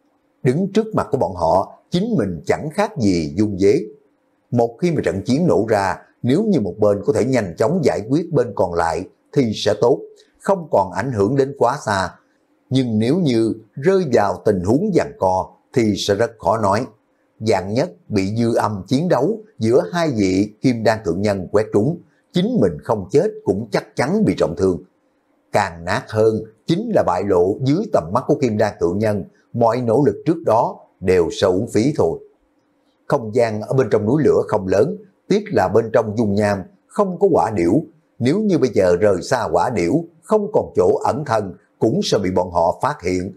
Đứng trước mặt của bọn họ, chính mình chẳng khác gì dung dế. Một khi mà trận chiến nổ ra, nếu như một bên có thể nhanh chóng giải quyết bên còn lại thì sẽ tốt, không còn ảnh hưởng đến quá xa. Nhưng nếu như rơi vào tình huống giằng co thì sẽ rất khó nói. Dạng nhất bị dư âm chiến đấu giữa hai vị kim đan thượng nhân quét trúng, chính mình không chết cũng chắc chắn bị trọng thương. Càng nát hơn chính là bại lộ dưới tầm mắt của kim đan thượng nhân, mọi nỗ lực trước đó đều sẽ uổng phí thôi. Không gian ở bên trong núi lửa không lớn, tiếc là bên trong dung nham không có quả điểu. Nếu như bây giờ rời xa quả điểu, không còn chỗ ẩn thân cũng sẽ bị bọn họ phát hiện.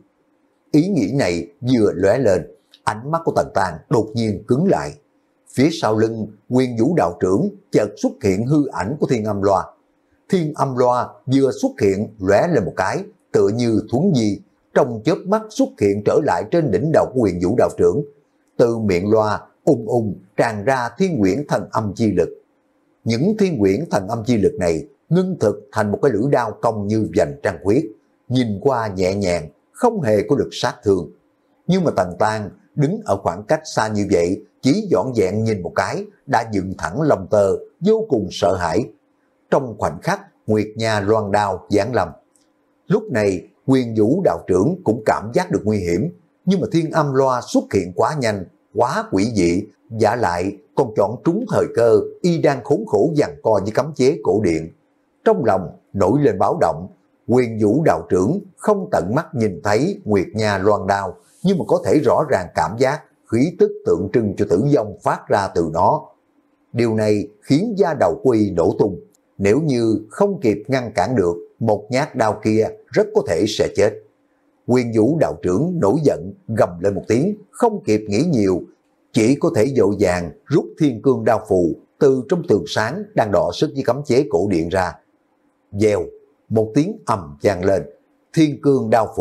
Ý nghĩ này vừa lóe lên, ánh mắt của Tần Tang đột nhiên cứng lại. Phía sau lưng Quyền Vũ đạo trưởng chợt xuất hiện hư ảnh của Thiên Âm Loa. Thiên Âm Loa vừa xuất hiện lóe lên một cái, tựa như thuấn di, trong chớp mắt xuất hiện trở lại trên đỉnh đầu của Quyền Vũ đạo trưởng. Từ miệng loa ung ung tràn ra thiên quyển thần âm chi lực. Những thiên quyển thần âm chi lực này ngưng thực thành một cái lưỡi đao cong như vành trăng khuyết, nhìn qua nhẹ nhàng, không hề có lực sát thương. Nhưng mà Tần Tang đứng ở khoảng cách xa như vậy, chỉ dọn dẹn nhìn một cái đã dựng thẳng lông tơ, vô cùng sợ hãi. Trong khoảnh khắc Nguyệt Nha loan đao giáng lâm. Lúc này Quyền Vũ đạo trưởng cũng cảm giác được nguy hiểm, nhưng mà Thiên Âm Loa xuất hiện quá nhanh, quá quỷ dị, giả lại còn chọn trúng thời cơ, y đang khốn khổ giằng co với cấm chế cổ điện. Trong lòng nổi lên báo động. Quyền Vũ đạo trưởng không tận mắt nhìn thấy Nguyệt Nha loan đao, nhưng mà có thể rõ ràng cảm giác khí tức tượng trưng cho tử vong phát ra từ nó. Điều này khiến da đầu của y nổ tung. Nếu như không kịp ngăn cản được, một nhát đao kia rất có thể sẽ chết. Quyền Vũ đạo trưởng nổi giận gầm lên một tiếng, không kịp nghĩ nhiều, chỉ có thể vội vàng rút thiên cương đao phù từ trong tường sáng đang đọ sức với cấm chế cổ điện ra. Dèo, một tiếng ầm vang lên, thiên cương đao phù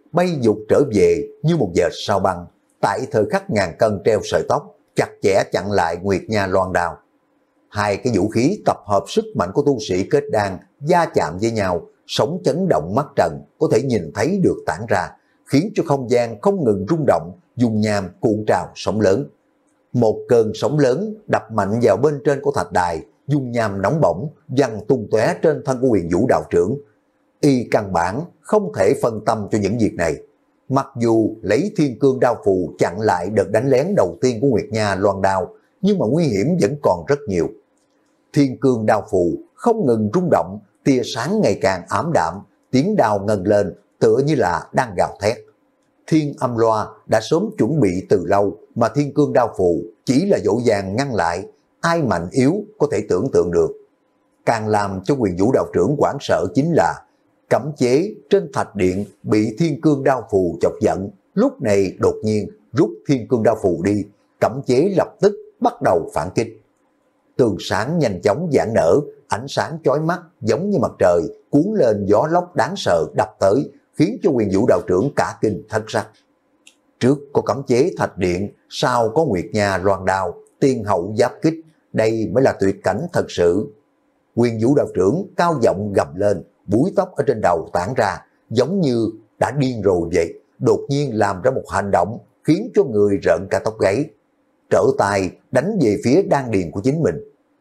bay vụt trở về như một vệt sao băng, tại thời khắc ngàn cân treo sợi tóc, chặt chẽ chặn lại Nguyệt Nha loan đao. Hai cái vũ khí tập hợp sức mạnh của tu sĩ kết đan va chạm với nhau, sóng chấn động mắt trần có thể nhìn thấy được tản ra, khiến cho không gian không ngừng rung động, dung nham cuộn trào sóng lớn. Một cơn sóng lớn đập mạnh vào bên trên của thạch đài, dung nham nóng bỏng văng tung tóe trên thân của Huyền Vũ đạo trưởng. Y căn bản không thể phân tâm cho những việc này. Mặc dù lấy Thiên Cương đao phù chặn lại đợt đánh lén đầu tiên của Nguyệt Nha loan đao, nhưng mà nguy hiểm vẫn còn rất nhiều. Thiên Cương đao phù không ngừng rung động, tia sáng ngày càng ảm đạm, tiếng đao ngân lên tựa như là đang gào thét. Thiên Âm Loa đã sớm chuẩn bị từ lâu, mà Thiên Cương đao phù chỉ là dỗ dàng ngăn lại, ai mạnh yếu có thể tưởng tượng được. Càng làm cho Huyền Vũ đạo trưởng hoảng sợ chính là cấm chế trên thạch điện bị Thiên Cương đao phù chọc giận, lúc này đột nhiên rút Thiên Cương đao phù đi, cấm chế lập tức bắt đầu phản kích. Tường sáng nhanh chóng giãn nở, ánh sáng chói mắt giống như mặt trời cuốn lên, gió lốc đáng sợ đập tới, khiến cho Huyền Vũ đạo trưởng cả kinh thất sắc. Trước có cấm chế thạch điện, sau có Nguyệt Nha loan đao, tiên hậu giáp kích, đây mới là tuyệt cảnh thật sự. Huyền Vũ đạo trưởng cao giọng gầm lên, búi tóc ở trên đầu tản ra, giống như đã điên rồi vậy, đột nhiên làm ra một hành động khiến cho người rợn cả tóc gáy, trở tay đánh về phía đan điền của chính mình.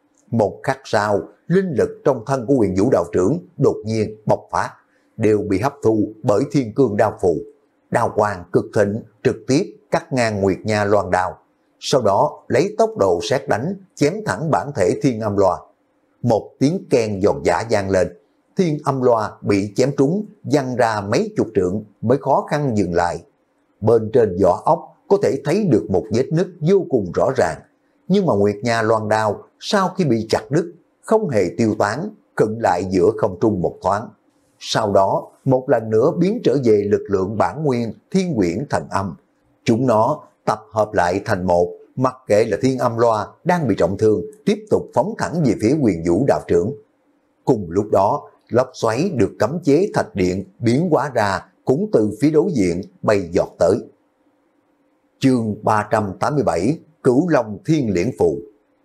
Một khắc sau, linh lực trong thân của Huyền Vũ đạo trưởng đột nhiên bộc phát, đều bị hấp thu bởi Thiên Cương đao phù. Đao quang cực thịnh trực tiếp cắt ngang Nguyệt Nha loan đao, sau đó lấy tốc độ sét đánh chém thẳng bản thể Thiên Âm Loa. Một tiếng keng giòn giã vang lên, Thiên Âm Loa bị chém trúng, văng ra mấy chục trượng mới khó khăn dừng lại. Bên trên vỏ ốc có thể thấy được một vết nứt vô cùng rõ ràng, nhưng mà Nguyệt Nha loan đao sau khi bị chặt đứt không hề tiêu tán, khựng lại giữa không trung một thoáng. Sau đó một lần nữa biến trở về lực lượng bản nguyên Thiên Quyển Thần Âm. Chúng nó tập hợp lại thành một, mặc kệ là Thiên Âm Loa đang bị trọng thương, tiếp tục phóng thẳng về phía Huyền Vũ đạo trưởng. Cùng lúc đó, lốc xoáy được cấm chế thạch điện biến hóa ra cũng từ phía đối diện bay giọt tới. Chương ba trăm tám mươi bảy, Cửu Long Thiên Liễn Phù.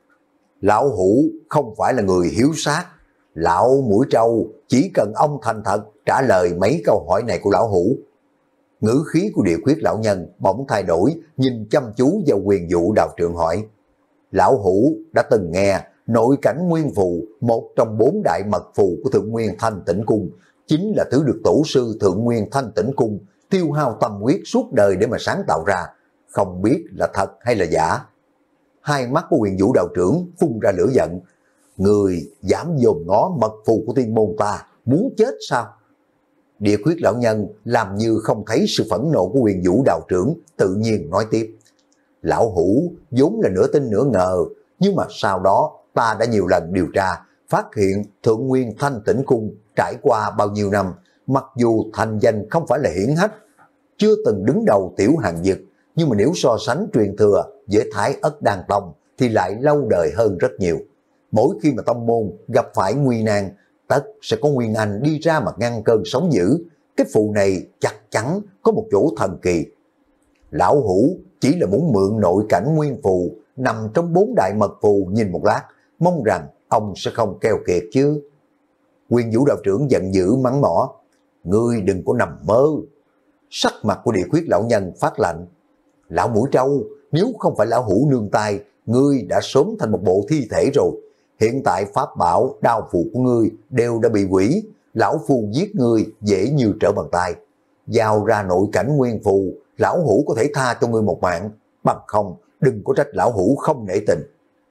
Lão Hủ không phải là người hiếu sát. Lão Mũi Trâu chỉ cần ông thành thật trả lời mấy câu hỏi này của Lão Hủ. Ngữ khí của Địa Khuyết lão nhân bỗng thay đổi, nhìn chăm chú vào Huyền Vũ đạo trưởng hỏi. Lão Hủ đã từng nghe nội cảnh nguyên phù, một trong bốn đại mật phù của Thượng Nguyên Thanh Tĩnh Cung, chính là thứ được tổ sư Thượng Nguyên Thanh Tĩnh Cung tiêu hao tâm huyết suốt đời để mà sáng tạo ra, không biết là thật hay là giả. Hai mắt của Huyền Vũ đạo trưởng phun ra lửa giận. Người dám dòm ngó mật phù của tiên môn ta, muốn chết sao? Địa Khuyết lão nhân làm như không thấy sự phẫn nộ của Huyền Vũ đạo trưởng, tự nhiên nói tiếp. Lão Hủ vốn là nửa tin nửa ngờ, nhưng mà sau đó ta đã nhiều lần điều tra, phát hiện Thượng Nguyên Thanh Tĩnh Cung trải qua bao nhiêu năm, mặc dù thành danh không phải là hiển hách, chưa từng đứng đầu tiểu hàng vực, nhưng mà nếu so sánh truyền thừa với Thái Ất Đan Tông thì lại lâu đời hơn rất nhiều. Mỗi khi mà tông môn gặp phải nguy nan, tất sẽ có Nguyên Anh đi ra mà ngăn cơn sóng dữ. Cái phù này chắc chắn có một chỗ thần kỳ. Lão Hủ chỉ là muốn mượn nội cảnh nguyên phù nằm trong bốn đại mật phù nhìn một lát, mong rằng ông sẽ không keo kiệt chứ. Huyền Vũ đạo trưởng giận dữ mắng mỏ. Ngươi đừng có nằm mơ. Sắc mặt của Địa Khuyết lão nhân phát lạnh. Lão Mũi Trâu, nếu không phải Lão Hủ nương tay, ngươi đã sớm thành một bộ thi thể rồi. Hiện tại pháp bảo, đao phù của ngươi đều đã bị hủy, lão phù giết ngươi dễ như trở bàn tay. Giao ra nội cảnh nguyên phù, Lão Hủ có thể tha cho ngươi một mạng, bằng không đừng có trách Lão Hủ không nể tình.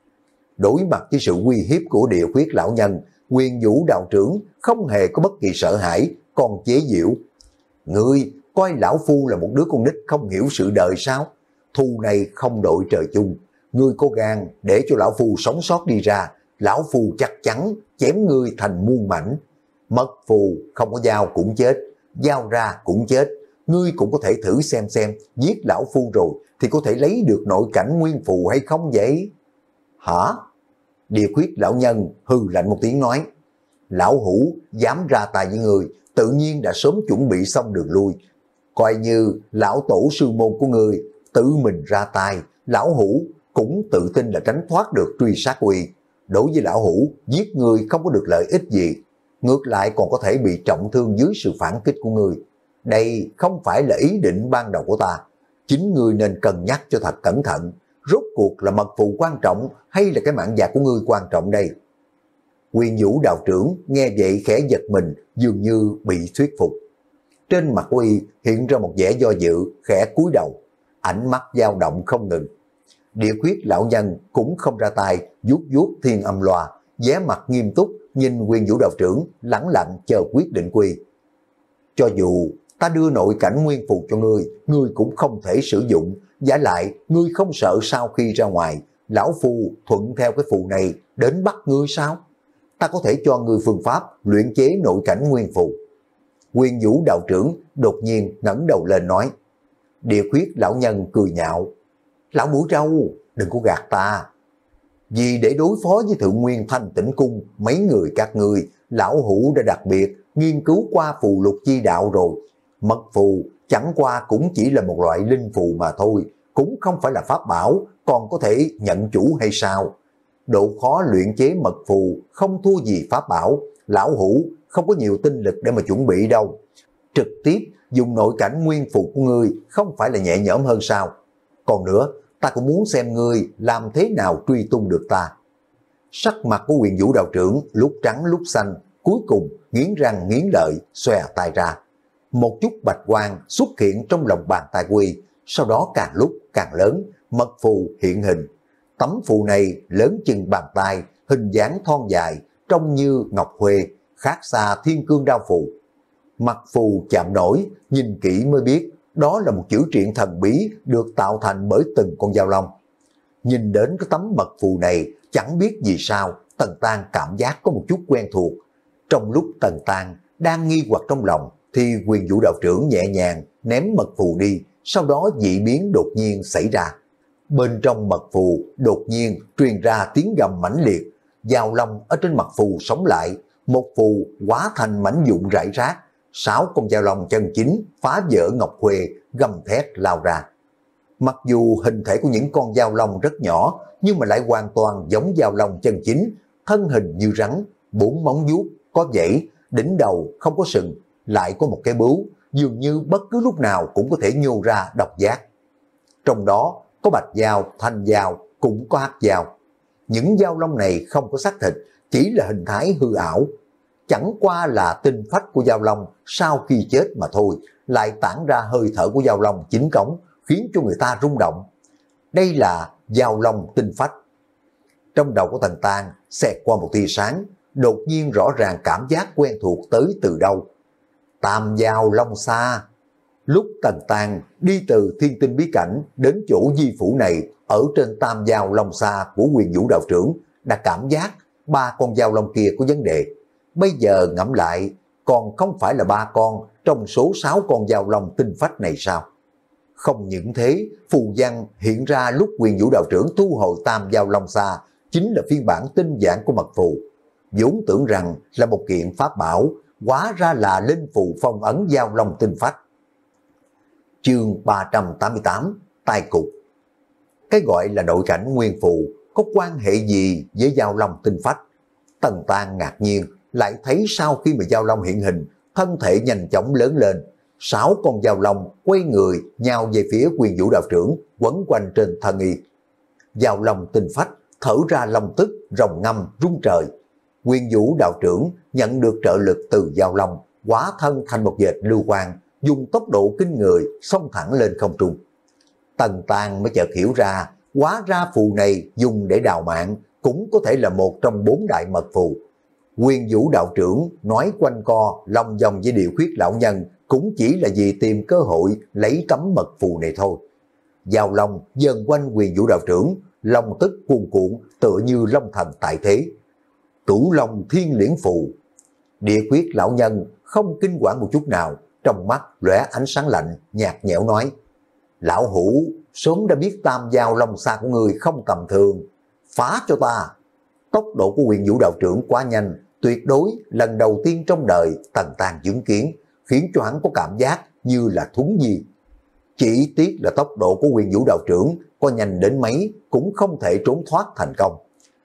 Đối mặt với sự uy hiếp của Địa Khuyết lão nhân, Huyền Vũ đạo trưởng không hề có bất kỳ sợ hãi, còn chế giễu. Ngươi coi lão phu là một đứa con nít không hiểu sự đời sao? Thù này không đội trời chung, ngươi có gan để cho lão phu sống sót đi ra, lão phu chắc chắn chém ngươi thành muôn mảnh. Mất phù không có dao cũng chết, dao ra cũng chết. Ngươi cũng có thể thử xem xem, giết lão phu rồi thì có thể lấy được nội cảnh nguyên phù hay không vậy? Hả? Địa Khuyết lão nhân hừ lạnh một tiếng nói. Lão Hủ dám ra tay với người, tự nhiên đã sớm chuẩn bị xong đường lui. Coi như lão tổ sư môn của ngươi tự mình ra tay, lão hủ cũng tự tin là tránh thoát được truy sát uy. Đối với lão hủ, giết ngươi không có được lợi ích gì, ngược lại còn có thể bị trọng thương dưới sự phản kích của ngươi. Đây không phải là ý định ban đầu của ta, chính ngươi nên cân nhắc cho thật cẩn thận, rốt cuộc là mật phù quan trọng hay là cái mạng già của ngươi quan trọng đây? Nguyên Vũ đạo trưởng nghe vậy khẽ giật mình, dường như bị thuyết phục. Trên mặt uy hiện ra một vẻ do dự, khẽ cúi đầu, ánh mắt dao động không ngừng. Địa Khuyết lão nhân cũng không ra tay, vuốt vuốt thiên âm loa, vẻ mặt nghiêm túc nhìn Nguyên Vũ đạo trưởng, lẳng lặng chờ quyết định quy. Cho dù ta đưa nội cảnh nguyên phù cho ngươi, ngươi cũng không thể sử dụng, giả lại ngươi không sợ sau khi ra ngoài, lão phu thuận theo cái phù này đến bắt ngươi sao? Ta có thể cho ngươi phương pháp luyện chế nội cảnh nguyên phù. Nguyên Vũ đạo trưởng đột nhiên ngẩng đầu lên nói. Địa Khuyết lão nhân cười nhạo. Lão Mũi Trâu, đừng có gạt ta. Vì để đối phó với Thượng Nguyên Thanh Tĩnh Cung, mấy người các ngươi, lão hủ đã đặc biệt nghiên cứu qua phù lục chi đạo rồi. Mật phù chẳng qua cũng chỉ là một loại linh phù mà thôi, cũng không phải là pháp bảo, còn có thể nhận chủ hay sao? Độ khó luyện chế mật phù không thua gì pháp bảo, lão hủ không có nhiều tinh lực để mà chuẩn bị đâu. Trực tiếp dùng nội cảnh nguyên phù của ngươi không phải là nhẹ nhõm hơn sao? Còn nữa, ta cũng muốn xem ngươi làm thế nào truy tung được ta. Sắc mặt của Nguyên Vũ đạo trưởng lúc trắng lúc xanh, cuối cùng nghiến răng nghiến lợi, xòe tay ra. Một chút bạch quang xuất hiện trong lòng bàn tay Quy, sau đó càng lúc càng lớn, mật phù hiện hình. Tấm phù này lớn chừng bàn tay, hình dáng thon dài, trông như ngọc huê, khác xa thiên cương đao phù. Mặt phù chạm nổi, nhìn kỹ mới biết, đó là một chữ triện thần bí được tạo thành bởi từng con dao long. Nhìn đến cái tấm mật phù này, chẳng biết vì sao, Tần Tan cảm giác có một chút quen thuộc. Trong lúc Tần Tan đang nghi hoặc trong lòng, thì Nguyên Vũ đạo trưởng nhẹ nhàng ném mật phù đi, sau đó dị biến đột nhiên xảy ra. Bên trong mật phù đột nhiên truyền ra tiếng gầm mãnh liệt, dao long ở trên mặt phù sống lại, một phù hóa thành mảnh vụn rải rác, sáu con dao long chân chính phá vỡ ngọc huê, gầm thét lao ra. Mặc dù hình thể của những con dao long rất nhỏ, nhưng mà lại hoàn toàn giống dao long chân chính, thân hình như rắn, bốn móng vuốt, có vảy, đỉnh đầu không có sừng, lại có một cái bướu, dường như bất cứ lúc nào cũng có thể nhô ra độc giác. Trong đó có bạch dao, thanh dao, cũng có hắc dao. Những dao long này không có xác thịt, chỉ là hình thái hư ảo. Chẳng qua là tinh phách của dao long sau khi chết mà thôi, lại tản ra hơi thở của dao long chính cống, khiến cho người ta rung động. Đây là dao long tinh phách. Trong đầu của Tần Tan xẹt qua một tia sáng, đột nhiên rõ ràng cảm giác quen thuộc tới từ đâu. Tam Dao Long Sa. Lúc Tần Tan đi từ Thiên Tinh Bí Cảnh đến chỗ di phủ này, ở trên Tam Dao Long Sa của Nguyên Vũ đạo trưởng, đã cảm giác ba con dao long kia có vấn đề. Bây giờ ngẫm lại, còn không phải là ba con trong số sáu con dao long tinh phách này sao? Không những thế, phù văn hiện ra lúc Nguyên Vũ đạo trưởng thu hồi Tam Dao Long Sa chính là phiên bản tinh giản của mật phù. Vốn tưởng rằng là một kiện pháp bảo, hóa ra là linh phù phong ấn dao long tinh phách. Chương ba trăm tám mươi tám, tai cục. Cái gọi là nội cảnh nguyên phù có quan hệ gì với dao long tinh phách? Tần Tan ngạc nhiên, lại thấy sau khi mà dao long hiện hình, thân thể nhanh chóng lớn lên, sáu con dao long quay người nhào về phía Nguyên Vũ đạo trưởng, quấn quanh trên thân y. Dao long tinh phách thở ra long tức, rồng ngâm rung trời. Nguyên Vũ đạo trưởng nhận được trợ lực từ dao long, hóa thân thành một vệt lưu quang, dùng tốc độ kinh người xông thẳng lên không trung. Tần Tan mới chợt hiểu ra, hóa ra phù này dùng để đào mạng, cũng có thể là một trong bốn đại mật phù. Nguyên Vũ đạo trưởng nói quanh co long vòng với Địa Khuyết lão nhân cũng chỉ là vì tìm cơ hội lấy tấm mật phù này thôi. Dao long dần quanh Nguyên Vũ đạo trưởng, long tức cuồn cuộn tựa như long thần tại thế. Cửu long thiên liễn phù. Địa Khuyết lão nhân không kinh quản một chút nào, trong mắt lóe ánh sáng lạnh, nhạt nhẽo nói: Lão hủ sớm đã biết Tam Dao Long Sa của người không tầm thường, phá cho ta. Tốc độ của Nguyên Vũ đạo trưởng quá nhanh, tuyệt đối lần đầu tiên trong đời Tần Tan chứng kiến, khiến cho hắn có cảm giác như là thuấn di. Chỉ tiếc là tốc độ của Quyền Vũ đạo trưởng có nhanh đến mấy cũng không thể trốn thoát thành công.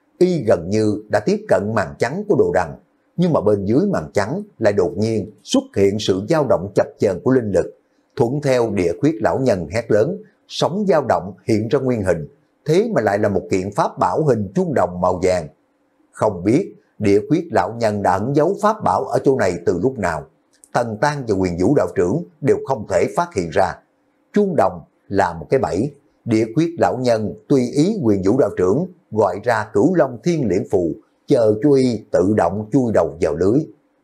Y gần như đã tiếp cận màn trắng của Đồ Đằng, nhưng mà bên dưới màn trắng lại đột nhiên xuất hiện sự dao động chập chờn của linh lực. Thuận theo Địa Khuyết lão nhân hét lớn, sóng dao động hiện ra nguyên hình, thế mà lại là một kiện pháp bảo hình chuông đồng màu vàng. Không biết Địa Khuyết lão nhân đã ẩn giấu pháp bảo ở chỗ này từ lúc nào, Tần Tăng và Quyền Vũ đạo trưởng đều không thể phát hiện ra. Chuông đồng là một cái bẫy, Địa Khuyết lão nhân tùy ý Quyền Vũ đạo trưởng gọi ra Cửu Long Thiên Liễn Phù, chờ cho y tự động chui đầu vào lưới.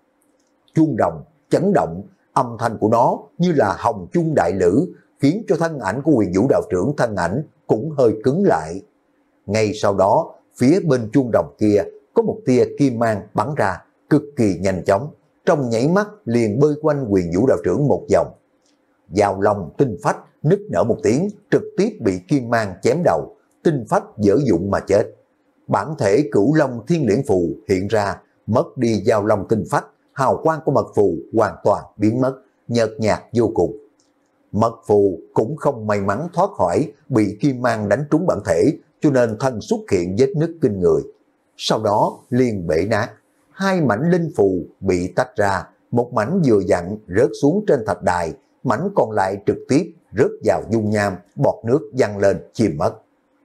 Chuông đồng chấn động, âm thanh của nó như là hồng chuông đại lữ, khiến cho thân ảnh của Quyền Vũ đạo trưởng thân ảnh cũng hơi cứng lại. Ngay sau đó, phía bên chuông đồng kia có một tia kim mang bắn ra, cực kỳ nhanh chóng, trong nháy mắt liền bơi quanh Quyền Vũ đạo trưởng một vòng. Giao long tinh phách nức nở một tiếng, trực tiếp bị kim mang chém đầu, tinh phách dở dụng mà chết. Bản thể Cửu Long Thiên Liễn Phù hiện ra, mất đi giao long tinh phách, hào quang của mật phù hoàn toàn biến mất, nhợt nhạt vô cùng. Mật phù cũng không may mắn thoát khỏi bị kim mang đánh trúng bản thể, cho nên thân xuất hiện vết nứt kinh người. Sau đó liền bể nát, hai mảnh linh phù bị tách ra, một mảnh vừa dặn rớt xuống trên thạch đài, mảnh còn lại trực tiếp rớt vào dung nham, bọt nước văng lên chìm mất.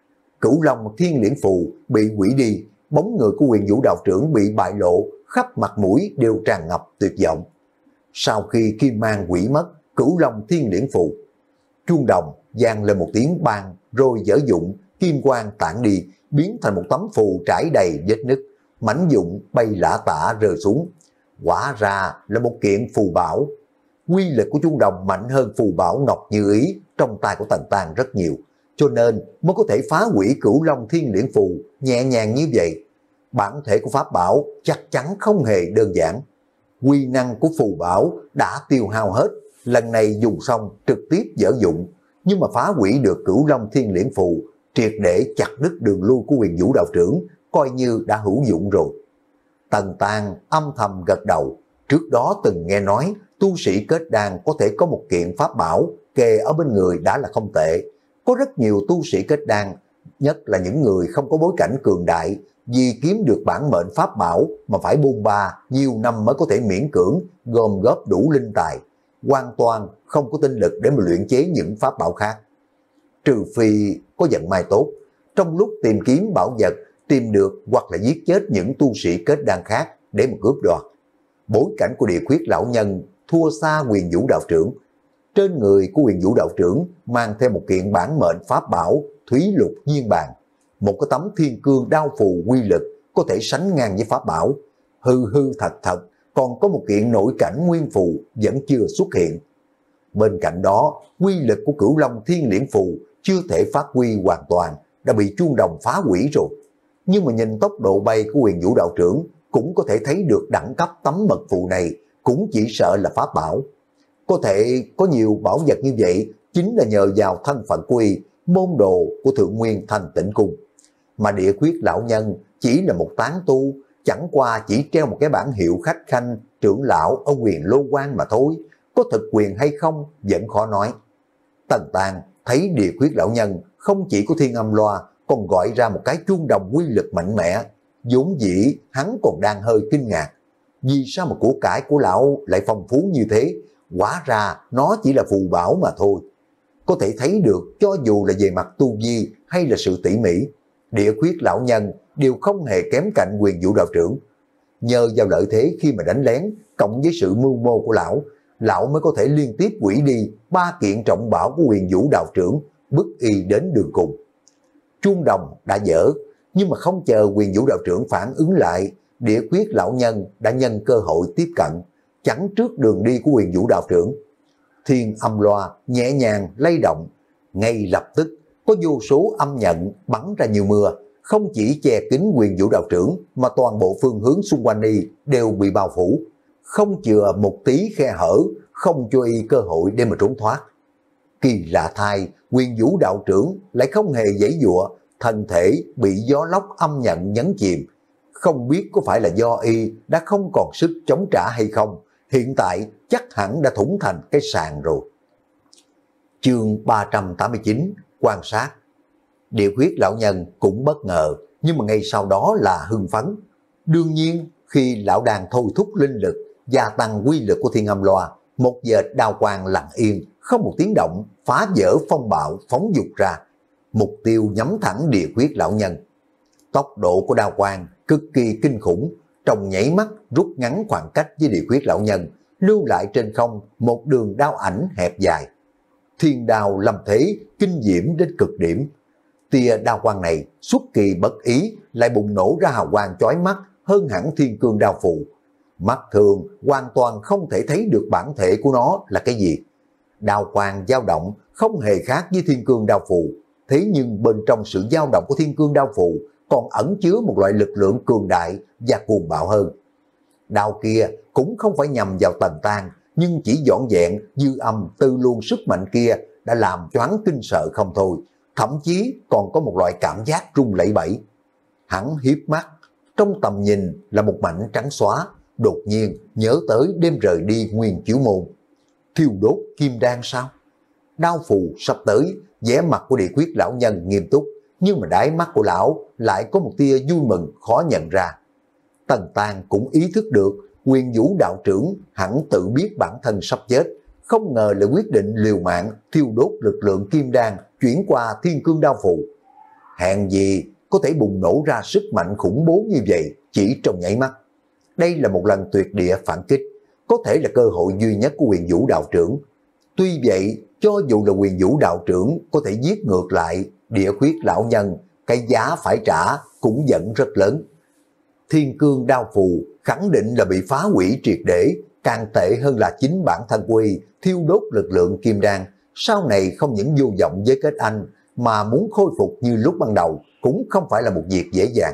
Cửu Long Thiên Liễn Phù bị hủy đi, bóng người của Quyền Vũ đạo trưởng bị bại lộ, khắp mặt mũi đều tràn ngập tuyệt vọng. Sau khi kim mang hủy mất Cửu Long Thiên Liễn Phù, chuông đồng vang lên một tiếng bang rồi dở dụng, kim quang tản đi, biến thành một tấm phù trải đầy vết nứt, mảnh dụng bay lả tả rơi xuống. Quả ra là một kiện phù bảo. Quy lực của chuông đồng mạnh hơn phù bảo Ngọc Như Ý trong tay của Tần Tăng rất nhiều, cho nên mới có thể phá hủy Cửu Long Thiên Liễn Phù nhẹ nhàng như vậy. Bản thể của pháp bảo chắc chắn không hề đơn giản. Quy năng của phù bảo đã tiêu hao hết, lần này dùng xong trực tiếp dở dụng, nhưng mà phá hủy được Cửu Long Thiên Liễn Phù, triệt để chặt đứt đường lui của Quyền Vũ đạo trưởng, coi như đã hữu dụng rồi. Tần Tăng âm thầm gật đầu, trước đó từng nghe nói tu sĩ kết đan có thể có một kiện pháp bảo kề ở bên người đã là không tệ. Có rất nhiều tu sĩ kết đan, nhất là những người không có bối cảnh cường đại, vì kiếm được bản mệnh pháp bảo mà phải bôn ba nhiều năm mới có thể miễn cưỡng gom góp đủ linh tài, hoàn toàn không có tinh lực để mà luyện chế những pháp bảo khác. Trừ phi có vận may tốt, trong lúc tìm kiếm bảo vật tìm được hoặc là giết chết những tu sĩ kết đan khác để mà cướp đoạt. Bối cảnh của Địa Khuyết lão nhân thua xa Quyền Vũ đạo trưởng. Trên người của Quyền Vũ đạo trưởng mang theo một kiện bản mệnh pháp bảo Thúy Lục Nhiên Bàn, một cái tấm thiên cương đao phù quy lực có thể sánh ngang với pháp bảo. Hư hư thật thật còn có một kiện nội cảnh nguyên phù vẫn chưa xuất hiện. Bên cạnh đó, quy lực của Cửu Long Thiên Liễn Phù chưa thể phát huy hoàn toàn, đã bị chuông đồng phá hủy rồi. Nhưng mà nhìn tốc độ bay của Quyền Vũ đạo trưởng cũng có thể thấy được đẳng cấp tấm mật phù này cũng chỉ sợ là pháp bảo. Có thể có nhiều bảo vật như vậy chính là nhờ vào thân phận của y, môn đồ của Thượng Nguyên Thành Tịnh Cung. Mà Địa Khuyết lão nhân chỉ là một tán tu, chẳng qua chỉ treo một cái bản hiệu khách khanh trưởng lão ở Quyền Lô Quan mà thôi, có thực quyền hay không vẫn khó nói. Tần Tăng thấy Địa Khuyết lão nhân không chỉ có thiên âm loa, còn gọi ra một cái chuông đồng quy lực mạnh mẽ, vốn dĩ hắn còn đang hơi kinh ngạc. Vì sao mà của cải của lão lại phong phú như thế? Hóa ra nó chỉ là phù bảo mà thôi. Có thể thấy được cho dù là về mặt tu vi hay là sự tỉ mỉ, Địa Khuyết lão nhân đều không hề kém cạnh Quyền Vũ đạo trưởng. Nhờ vào lợi thế khi mà đánh lén, cộng với sự mưu mô của lão, lão mới có thể liên tiếp hủy đi ba kiện trọng bảo của Quyền Vũ đạo trưởng, bức y đến đường cùng. Chuông đồng đã dở, nhưng mà không chờ Quyền Vũ đạo trưởng phản ứng lại, Địa Khuyết lão nhân đã nhân cơ hội tiếp cận, chắn trước đường đi của Quyền Vũ đạo trưởng. Thiên âm loa nhẹ nhàng lay động, ngay lập tức có vô số âm nhận bắn ra như mưa, không chỉ che kín Quyền Vũ đạo trưởng mà toàn bộ phương hướng xung quanh y đều bị bao phủ, không chừa một tí khe hở, không cho y cơ hội để mà trốn thoát. Kỳ lạ thay, Quyền Vũ đạo trưởng lại không hề giãy giụa, thân thể bị gió lốc âm nhận nhấn chìm. Không biết có phải là do y đã không còn sức chống trả hay không, hiện tại chắc hẳn đã thủng thành cái sàn rồi. Chương ba trăm tám mươi chín, quan sát. Địa Khuyết lão nhân cũng bất ngờ, nhưng mà ngay sau đó là hưng phấn. Đương nhiên, khi lão đang thôi thúc linh lực, gia tăng quy lực của Thiên Âm Loa, một vệt đao quang lặng yên, không một tiếng động, phá vỡ phong bạo phóng dục ra. Mục tiêu nhắm thẳng Địa Khuyết lão nhân. Tốc độ của đao quang cực kỳ kinh khủng, trong nháy mắt rút ngắn khoảng cách với Địa Khuyết lão nhân, lưu lại trên không một đường đao ảnh hẹp dài. Thiên đao lâm thế, kinh diễm đến cực điểm. Tia đao quang này xuất kỳ bất ý lại bùng nổ ra hào quang chói mắt hơn hẳn thiên cương đao phù. Mắt thường hoàn toàn không thể thấy được bản thể của nó là cái gì. Đao quang dao động không hề khác với thiên cương đao phù, thế nhưng bên trong sự dao động của thiên cương đao phù còn ẩn chứa một loại lực lượng cường đại và cuồng bạo hơn. Đao kia cũng không phải nhằm vào Tần Tan, nhưng chỉ dọn dẹn dư âm từ luồng sức mạnh kia đã làm choáng kinh sợ không thôi, thậm chí còn có một loại cảm giác rung lẩy bẩy. Hắn hiếp mắt, trong tầm nhìn là một mảnh trắng xóa, đột nhiên nhớ tới đêm rời đi Nguyên Chiếu Môn. Thiêu đốt kim đan sao? Đao phù sắp tới, vẻ mặt của Địa Khuyết lão nhân nghiêm túc, nhưng mà đáy mắt của lão lại có một tia vui mừng khó nhận ra. Tần Tan cũng ý thức được Nguyên Vũ đạo trưởng hẳn tự biết bản thân sắp chết, không ngờ lại quyết định liều mạng thiêu đốt lực lượng kim đan chuyển qua thiên cương đao phù. Hèn gì có thể bùng nổ ra sức mạnh khủng bố như vậy chỉ trong nháy mắt. Đây là một lần tuyệt địa phản kích, có thể là cơ hội duy nhất của Huyền Vũ đạo trưởng. Tuy vậy, cho dù là Huyền Vũ đạo trưởng có thể giết ngược lại Địa Khuyết lão nhân, cái giá phải trả cũng vẫn rất lớn. Thiên cương đao phù khẳng định là bị phá hủy triệt để, càng tệ hơn là chính bản thân quy thiêu đốt lực lượng kim đan, sau này không những vô vọng với kết anh, mà muốn khôi phục như lúc ban đầu cũng không phải là một việc dễ dàng.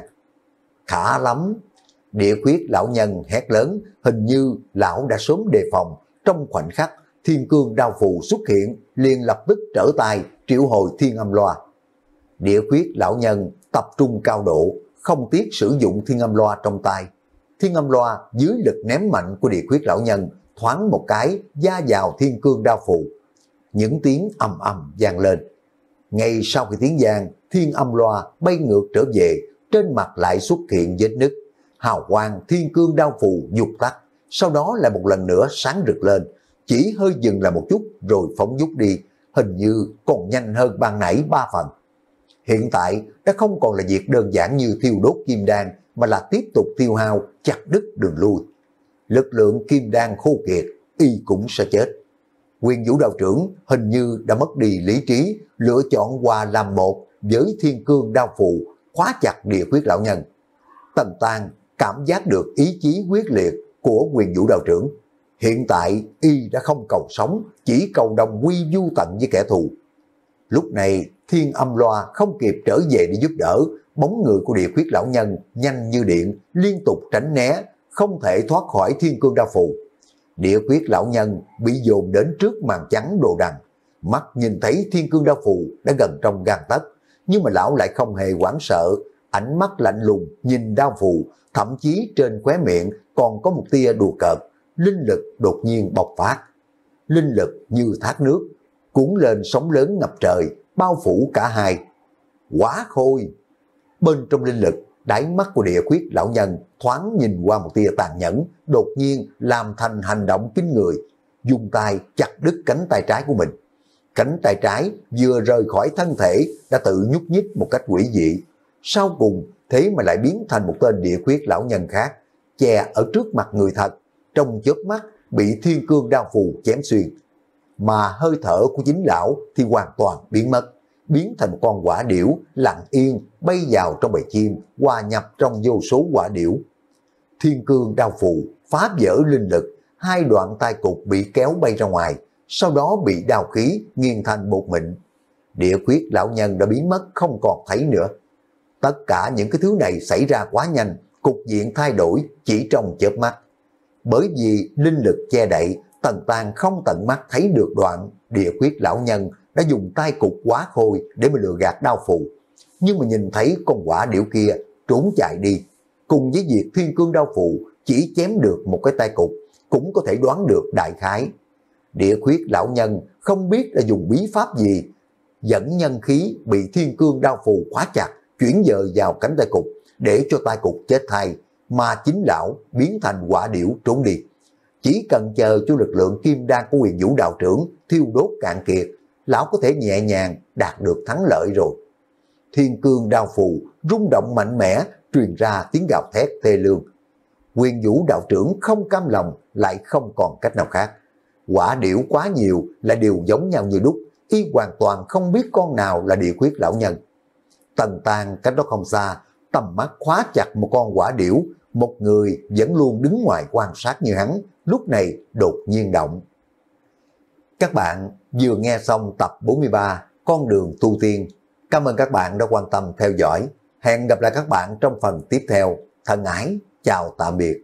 Khá lắm! Địa Khuyết lão nhân hét lớn, hình như lão đã sớm đề phòng. Trong khoảnh khắc thiên cương đao phù xuất hiện, liền lập tức trở tay triệu hồi Thiên Âm Loa. Địa Khuyết lão nhân tập trung cao độ, không tiếc sử dụng Thiên Âm Loa trong tay. Thiên Âm Loa dưới lực ném mạnh của Địa Khuyết lão nhân thoáng một cái gia vào thiên cương đao phù. Những tiếng ầm ầm vang lên. Ngay sau khi tiếng vang, Thiên Âm Loa bay ngược trở về, trên mặt lại xuất hiện vết nứt. Hào quang thiên cương đao phù vụt tắt, sau đó lại một lần nữa sáng rực lên, chỉ hơi dừng lại một chút rồi phóng vút đi, hình như còn nhanh hơn ban nãy ba phần. Hiện tại đã không còn là việc đơn giản như thiêu đốt kim đan, mà là tiếp tục tiêu hao, chặt đứt đường lui. Lực lượng kim đan khô kiệt, y cũng sẽ chết. Huyền Vũ đạo trưởng hình như đã mất đi lý trí, lựa chọn hòa làm một với thiên cương đao phù, khóa chặt Địa Khuyết lão nhân. Tần Tan cảm giác được ý chí quyết liệt của Huyền Vũ đạo trưởng. Hiện tại y đã không cầu sống, chỉ cầu đồng quy vu tận với kẻ thù. Lúc này Thiên Âm Loa không kịp trở về để giúp đỡ, bóng người của Địa Khuyết lão nhân nhanh như điện, liên tục tránh né, không thể thoát khỏi thiên cương đao phù. Địa Khuyết lão nhân bị dồn đến trước màn trắng đồ đằng, mắt nhìn thấy thiên cương đao phù đã gần trong gang tấc, nhưng mà lão lại không hề hoảng sợ, ánh mắt lạnh lùng nhìn đao phù, thậm chí trên khóe miệng còn có một tia đùa cợt. Linh lực đột nhiên bộc phát, linh lực như thác nước cuốn lên sóng lớn ngập trời, bao phủ cả hai. Quá khôi! Bên trong linh lực, đáy mắt của Địa Khuyết lão nhân thoáng nhìn qua một tia tàn nhẫn, đột nhiên làm thành hành động kinh người, dùng tay chặt đứt cánh tay trái của mình. Cánh tay trái vừa rời khỏi thân thể đã tự nhúc nhích một cách quỷ dị, sau cùng thế mà lại biến thành một tên Địa Khuyết lão nhân khác, che ở trước mặt người thật, trong chớp mắt bị thiên cương đao phù chém xuyên. Mà hơi thở của chính lão thì hoàn toàn biến mất, biến thành một con quả điểu lặng yên bay vào trong bầy chim, hòa nhập trong vô số quả điểu. Thiên cương đao phù phá vỡ linh lực, hai đoạn tai cục bị kéo bay ra ngoài, sau đó bị đao khí nghiền thành bột mịn. Địa Khuyết lão nhân đã biến mất không còn thấy nữa. Tất cả những cái thứ này xảy ra quá nhanh, cục diện thay đổi chỉ trong chớp mắt. Bởi vì linh lực che đậy, Tần Tan không tận mắt thấy được đoạn Địa Khuyết lão nhân đã dùng tay cục quá khôi để mà lừa gạt đao phù. Nhưng mà nhìn thấy con quả điểu kia trốn chạy đi, cùng với việc thiên cương đao phù chỉ chém được một cái tay cục, cũng có thể đoán được đại khái. Địa khuyết lão nhân không biết là dùng bí pháp gì, dẫn nhân khí bị thiên cương đao phù khóa chặt, chuyển dời vào cánh tay cục, để cho tay cục chết thay, mà chính lão biến thành quả điểu trốn đi. Chỉ cần chờ cho lực lượng kim đan của Huyền Vũ đạo trưởng thiêu đốt cạn kiệt, lão có thể nhẹ nhàng đạt được thắng lợi rồi. Thiên cương đao phù rung động mạnh mẽ, truyền ra tiếng gào thét thê lương. Huyền Vũ đạo trưởng không cam lòng, lại không còn cách nào khác. Quả điểu quá nhiều là đều giống nhau như đúc, y hoàn toàn không biết con nào là địa khuyết lão nhân. Tần Tàn cách đó không xa, tầm mắt khóa chặt một con quả điểu, một người vẫn luôn đứng ngoài quan sát như hắn, lúc này đột nhiên động. Các bạn vừa nghe xong tập bốn mươi ba Con đường tu tiên. Cảm ơn các bạn đã quan tâm theo dõi. Hẹn gặp lại các bạn trong phần tiếp theo. Thân ái, chào tạm biệt.